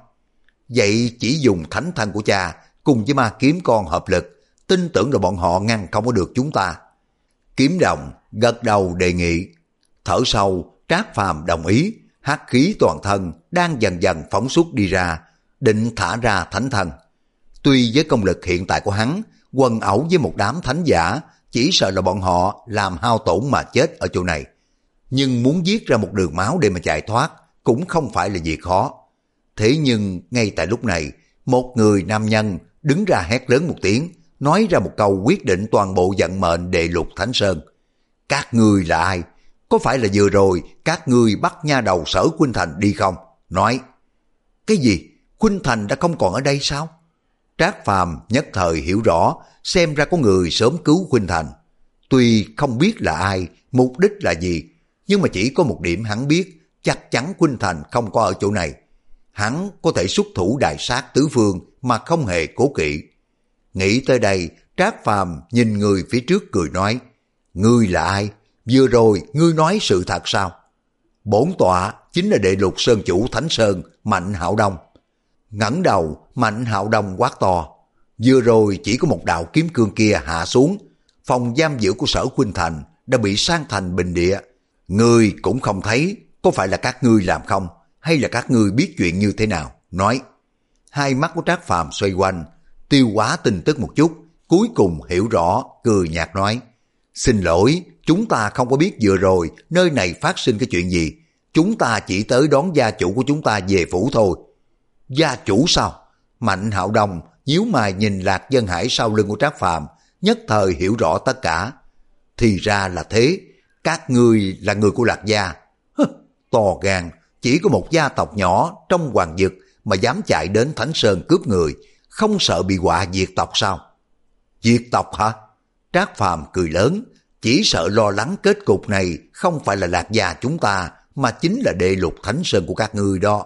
Vậy chỉ dùng thánh thân của cha cùng với ma kiếm con hợp lực, tin tưởng là bọn họ ngăn không có được chúng ta. Kiếm Đồng gật đầu đề nghị. Thở sâu, Trác Phàm đồng ý, hắc khí toàn thân đang dần dần phóng xuất đi ra, định thả ra thánh thân. Tuy với công lực hiện tại của hắn, quần ẩu với một đám thánh giả, chỉ sợ là bọn họ làm hao tổn mà chết ở chỗ này. Nhưng muốn giết ra một đường máu để mà chạy thoát cũng không phải là việc khó. Thế nhưng ngay tại lúc này, một người nam nhân đứng ra hét lớn một tiếng, nói ra một câu quyết định toàn bộ vận mệnh đệ lục Thánh Sơn. Các ngươi là ai? Có phải là vừa rồi các ngươi bắt nha đầu Sở Khuynh Thành đi không? Nói. Cái gì? Khuynh Thành đã không còn ở đây sao? Trác Phàm nhất thời hiểu rõ, xem ra có người sớm cứu Khuynh Thành. Tuy không biết là ai, mục đích là gì, nhưng mà chỉ có một điểm hắn biết, chắc chắn Khuynh Thành không có ở chỗ này. Hắn có thể xuất thủ đại sát tứ phương mà không hề cố kỵ. Nghĩ tới đây, Trác Phàm nhìn người phía trước cười nói, ngươi là ai? Vừa rồi ngươi nói sự thật sao? Bổn tọa chính là đệ lục sơn chủ Thánh Sơn Mạnh Hạo Đông. Ngẩng đầu, Mạnh Hạo Đông quát to, vừa rồi chỉ có một đạo kiếm cương kia hạ xuống, phòng giam giữ của Sở Khuynh Thành đã bị san thành bình địa. Ngươi cũng không thấy, có phải là các ngươi làm không? Hay là các ngươi biết chuyện như thế nào? Nói. Hai mắt của Trác Phàm xoay quanh, tiêu hóa tin tức một chút, cuối cùng hiểu rõ, cười nhạt nói, xin lỗi, chúng ta không có biết vừa rồi nơi này phát sinh cái chuyện gì, chúng ta chỉ tới đón gia chủ của chúng ta về phủ thôi. Gia chủ sao? Mạnh Hạo Đông nhíu mày nhìn Lạc Dân Hải sau lưng của Trác Phàm, nhất thời hiểu rõ tất cả. Thì ra là thế, các ngươi là người của Lạc gia. Hứ, to gan, chỉ có một gia tộc nhỏ trong hoàng vực mà dám chạy đến Thánh Sơn cướp người, không sợ bị họa diệt tộc sao? Diệt tộc hả? Trác Phàm cười lớn, chỉ sợ lo lắng kết cục này không phải là Lạc gia chúng ta, mà chính là đệ lục Thánh Sơn của các ngươi đó.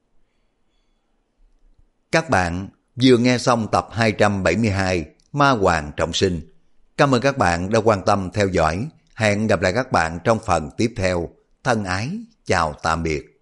Các bạn vừa nghe xong tập hai trăm bảy mươi hai Ma Hoàng Trọng Sinh. Cảm ơn các bạn đã quan tâm theo dõi. Hẹn gặp lại các bạn trong phần tiếp theo. Thân ái, chào tạm biệt.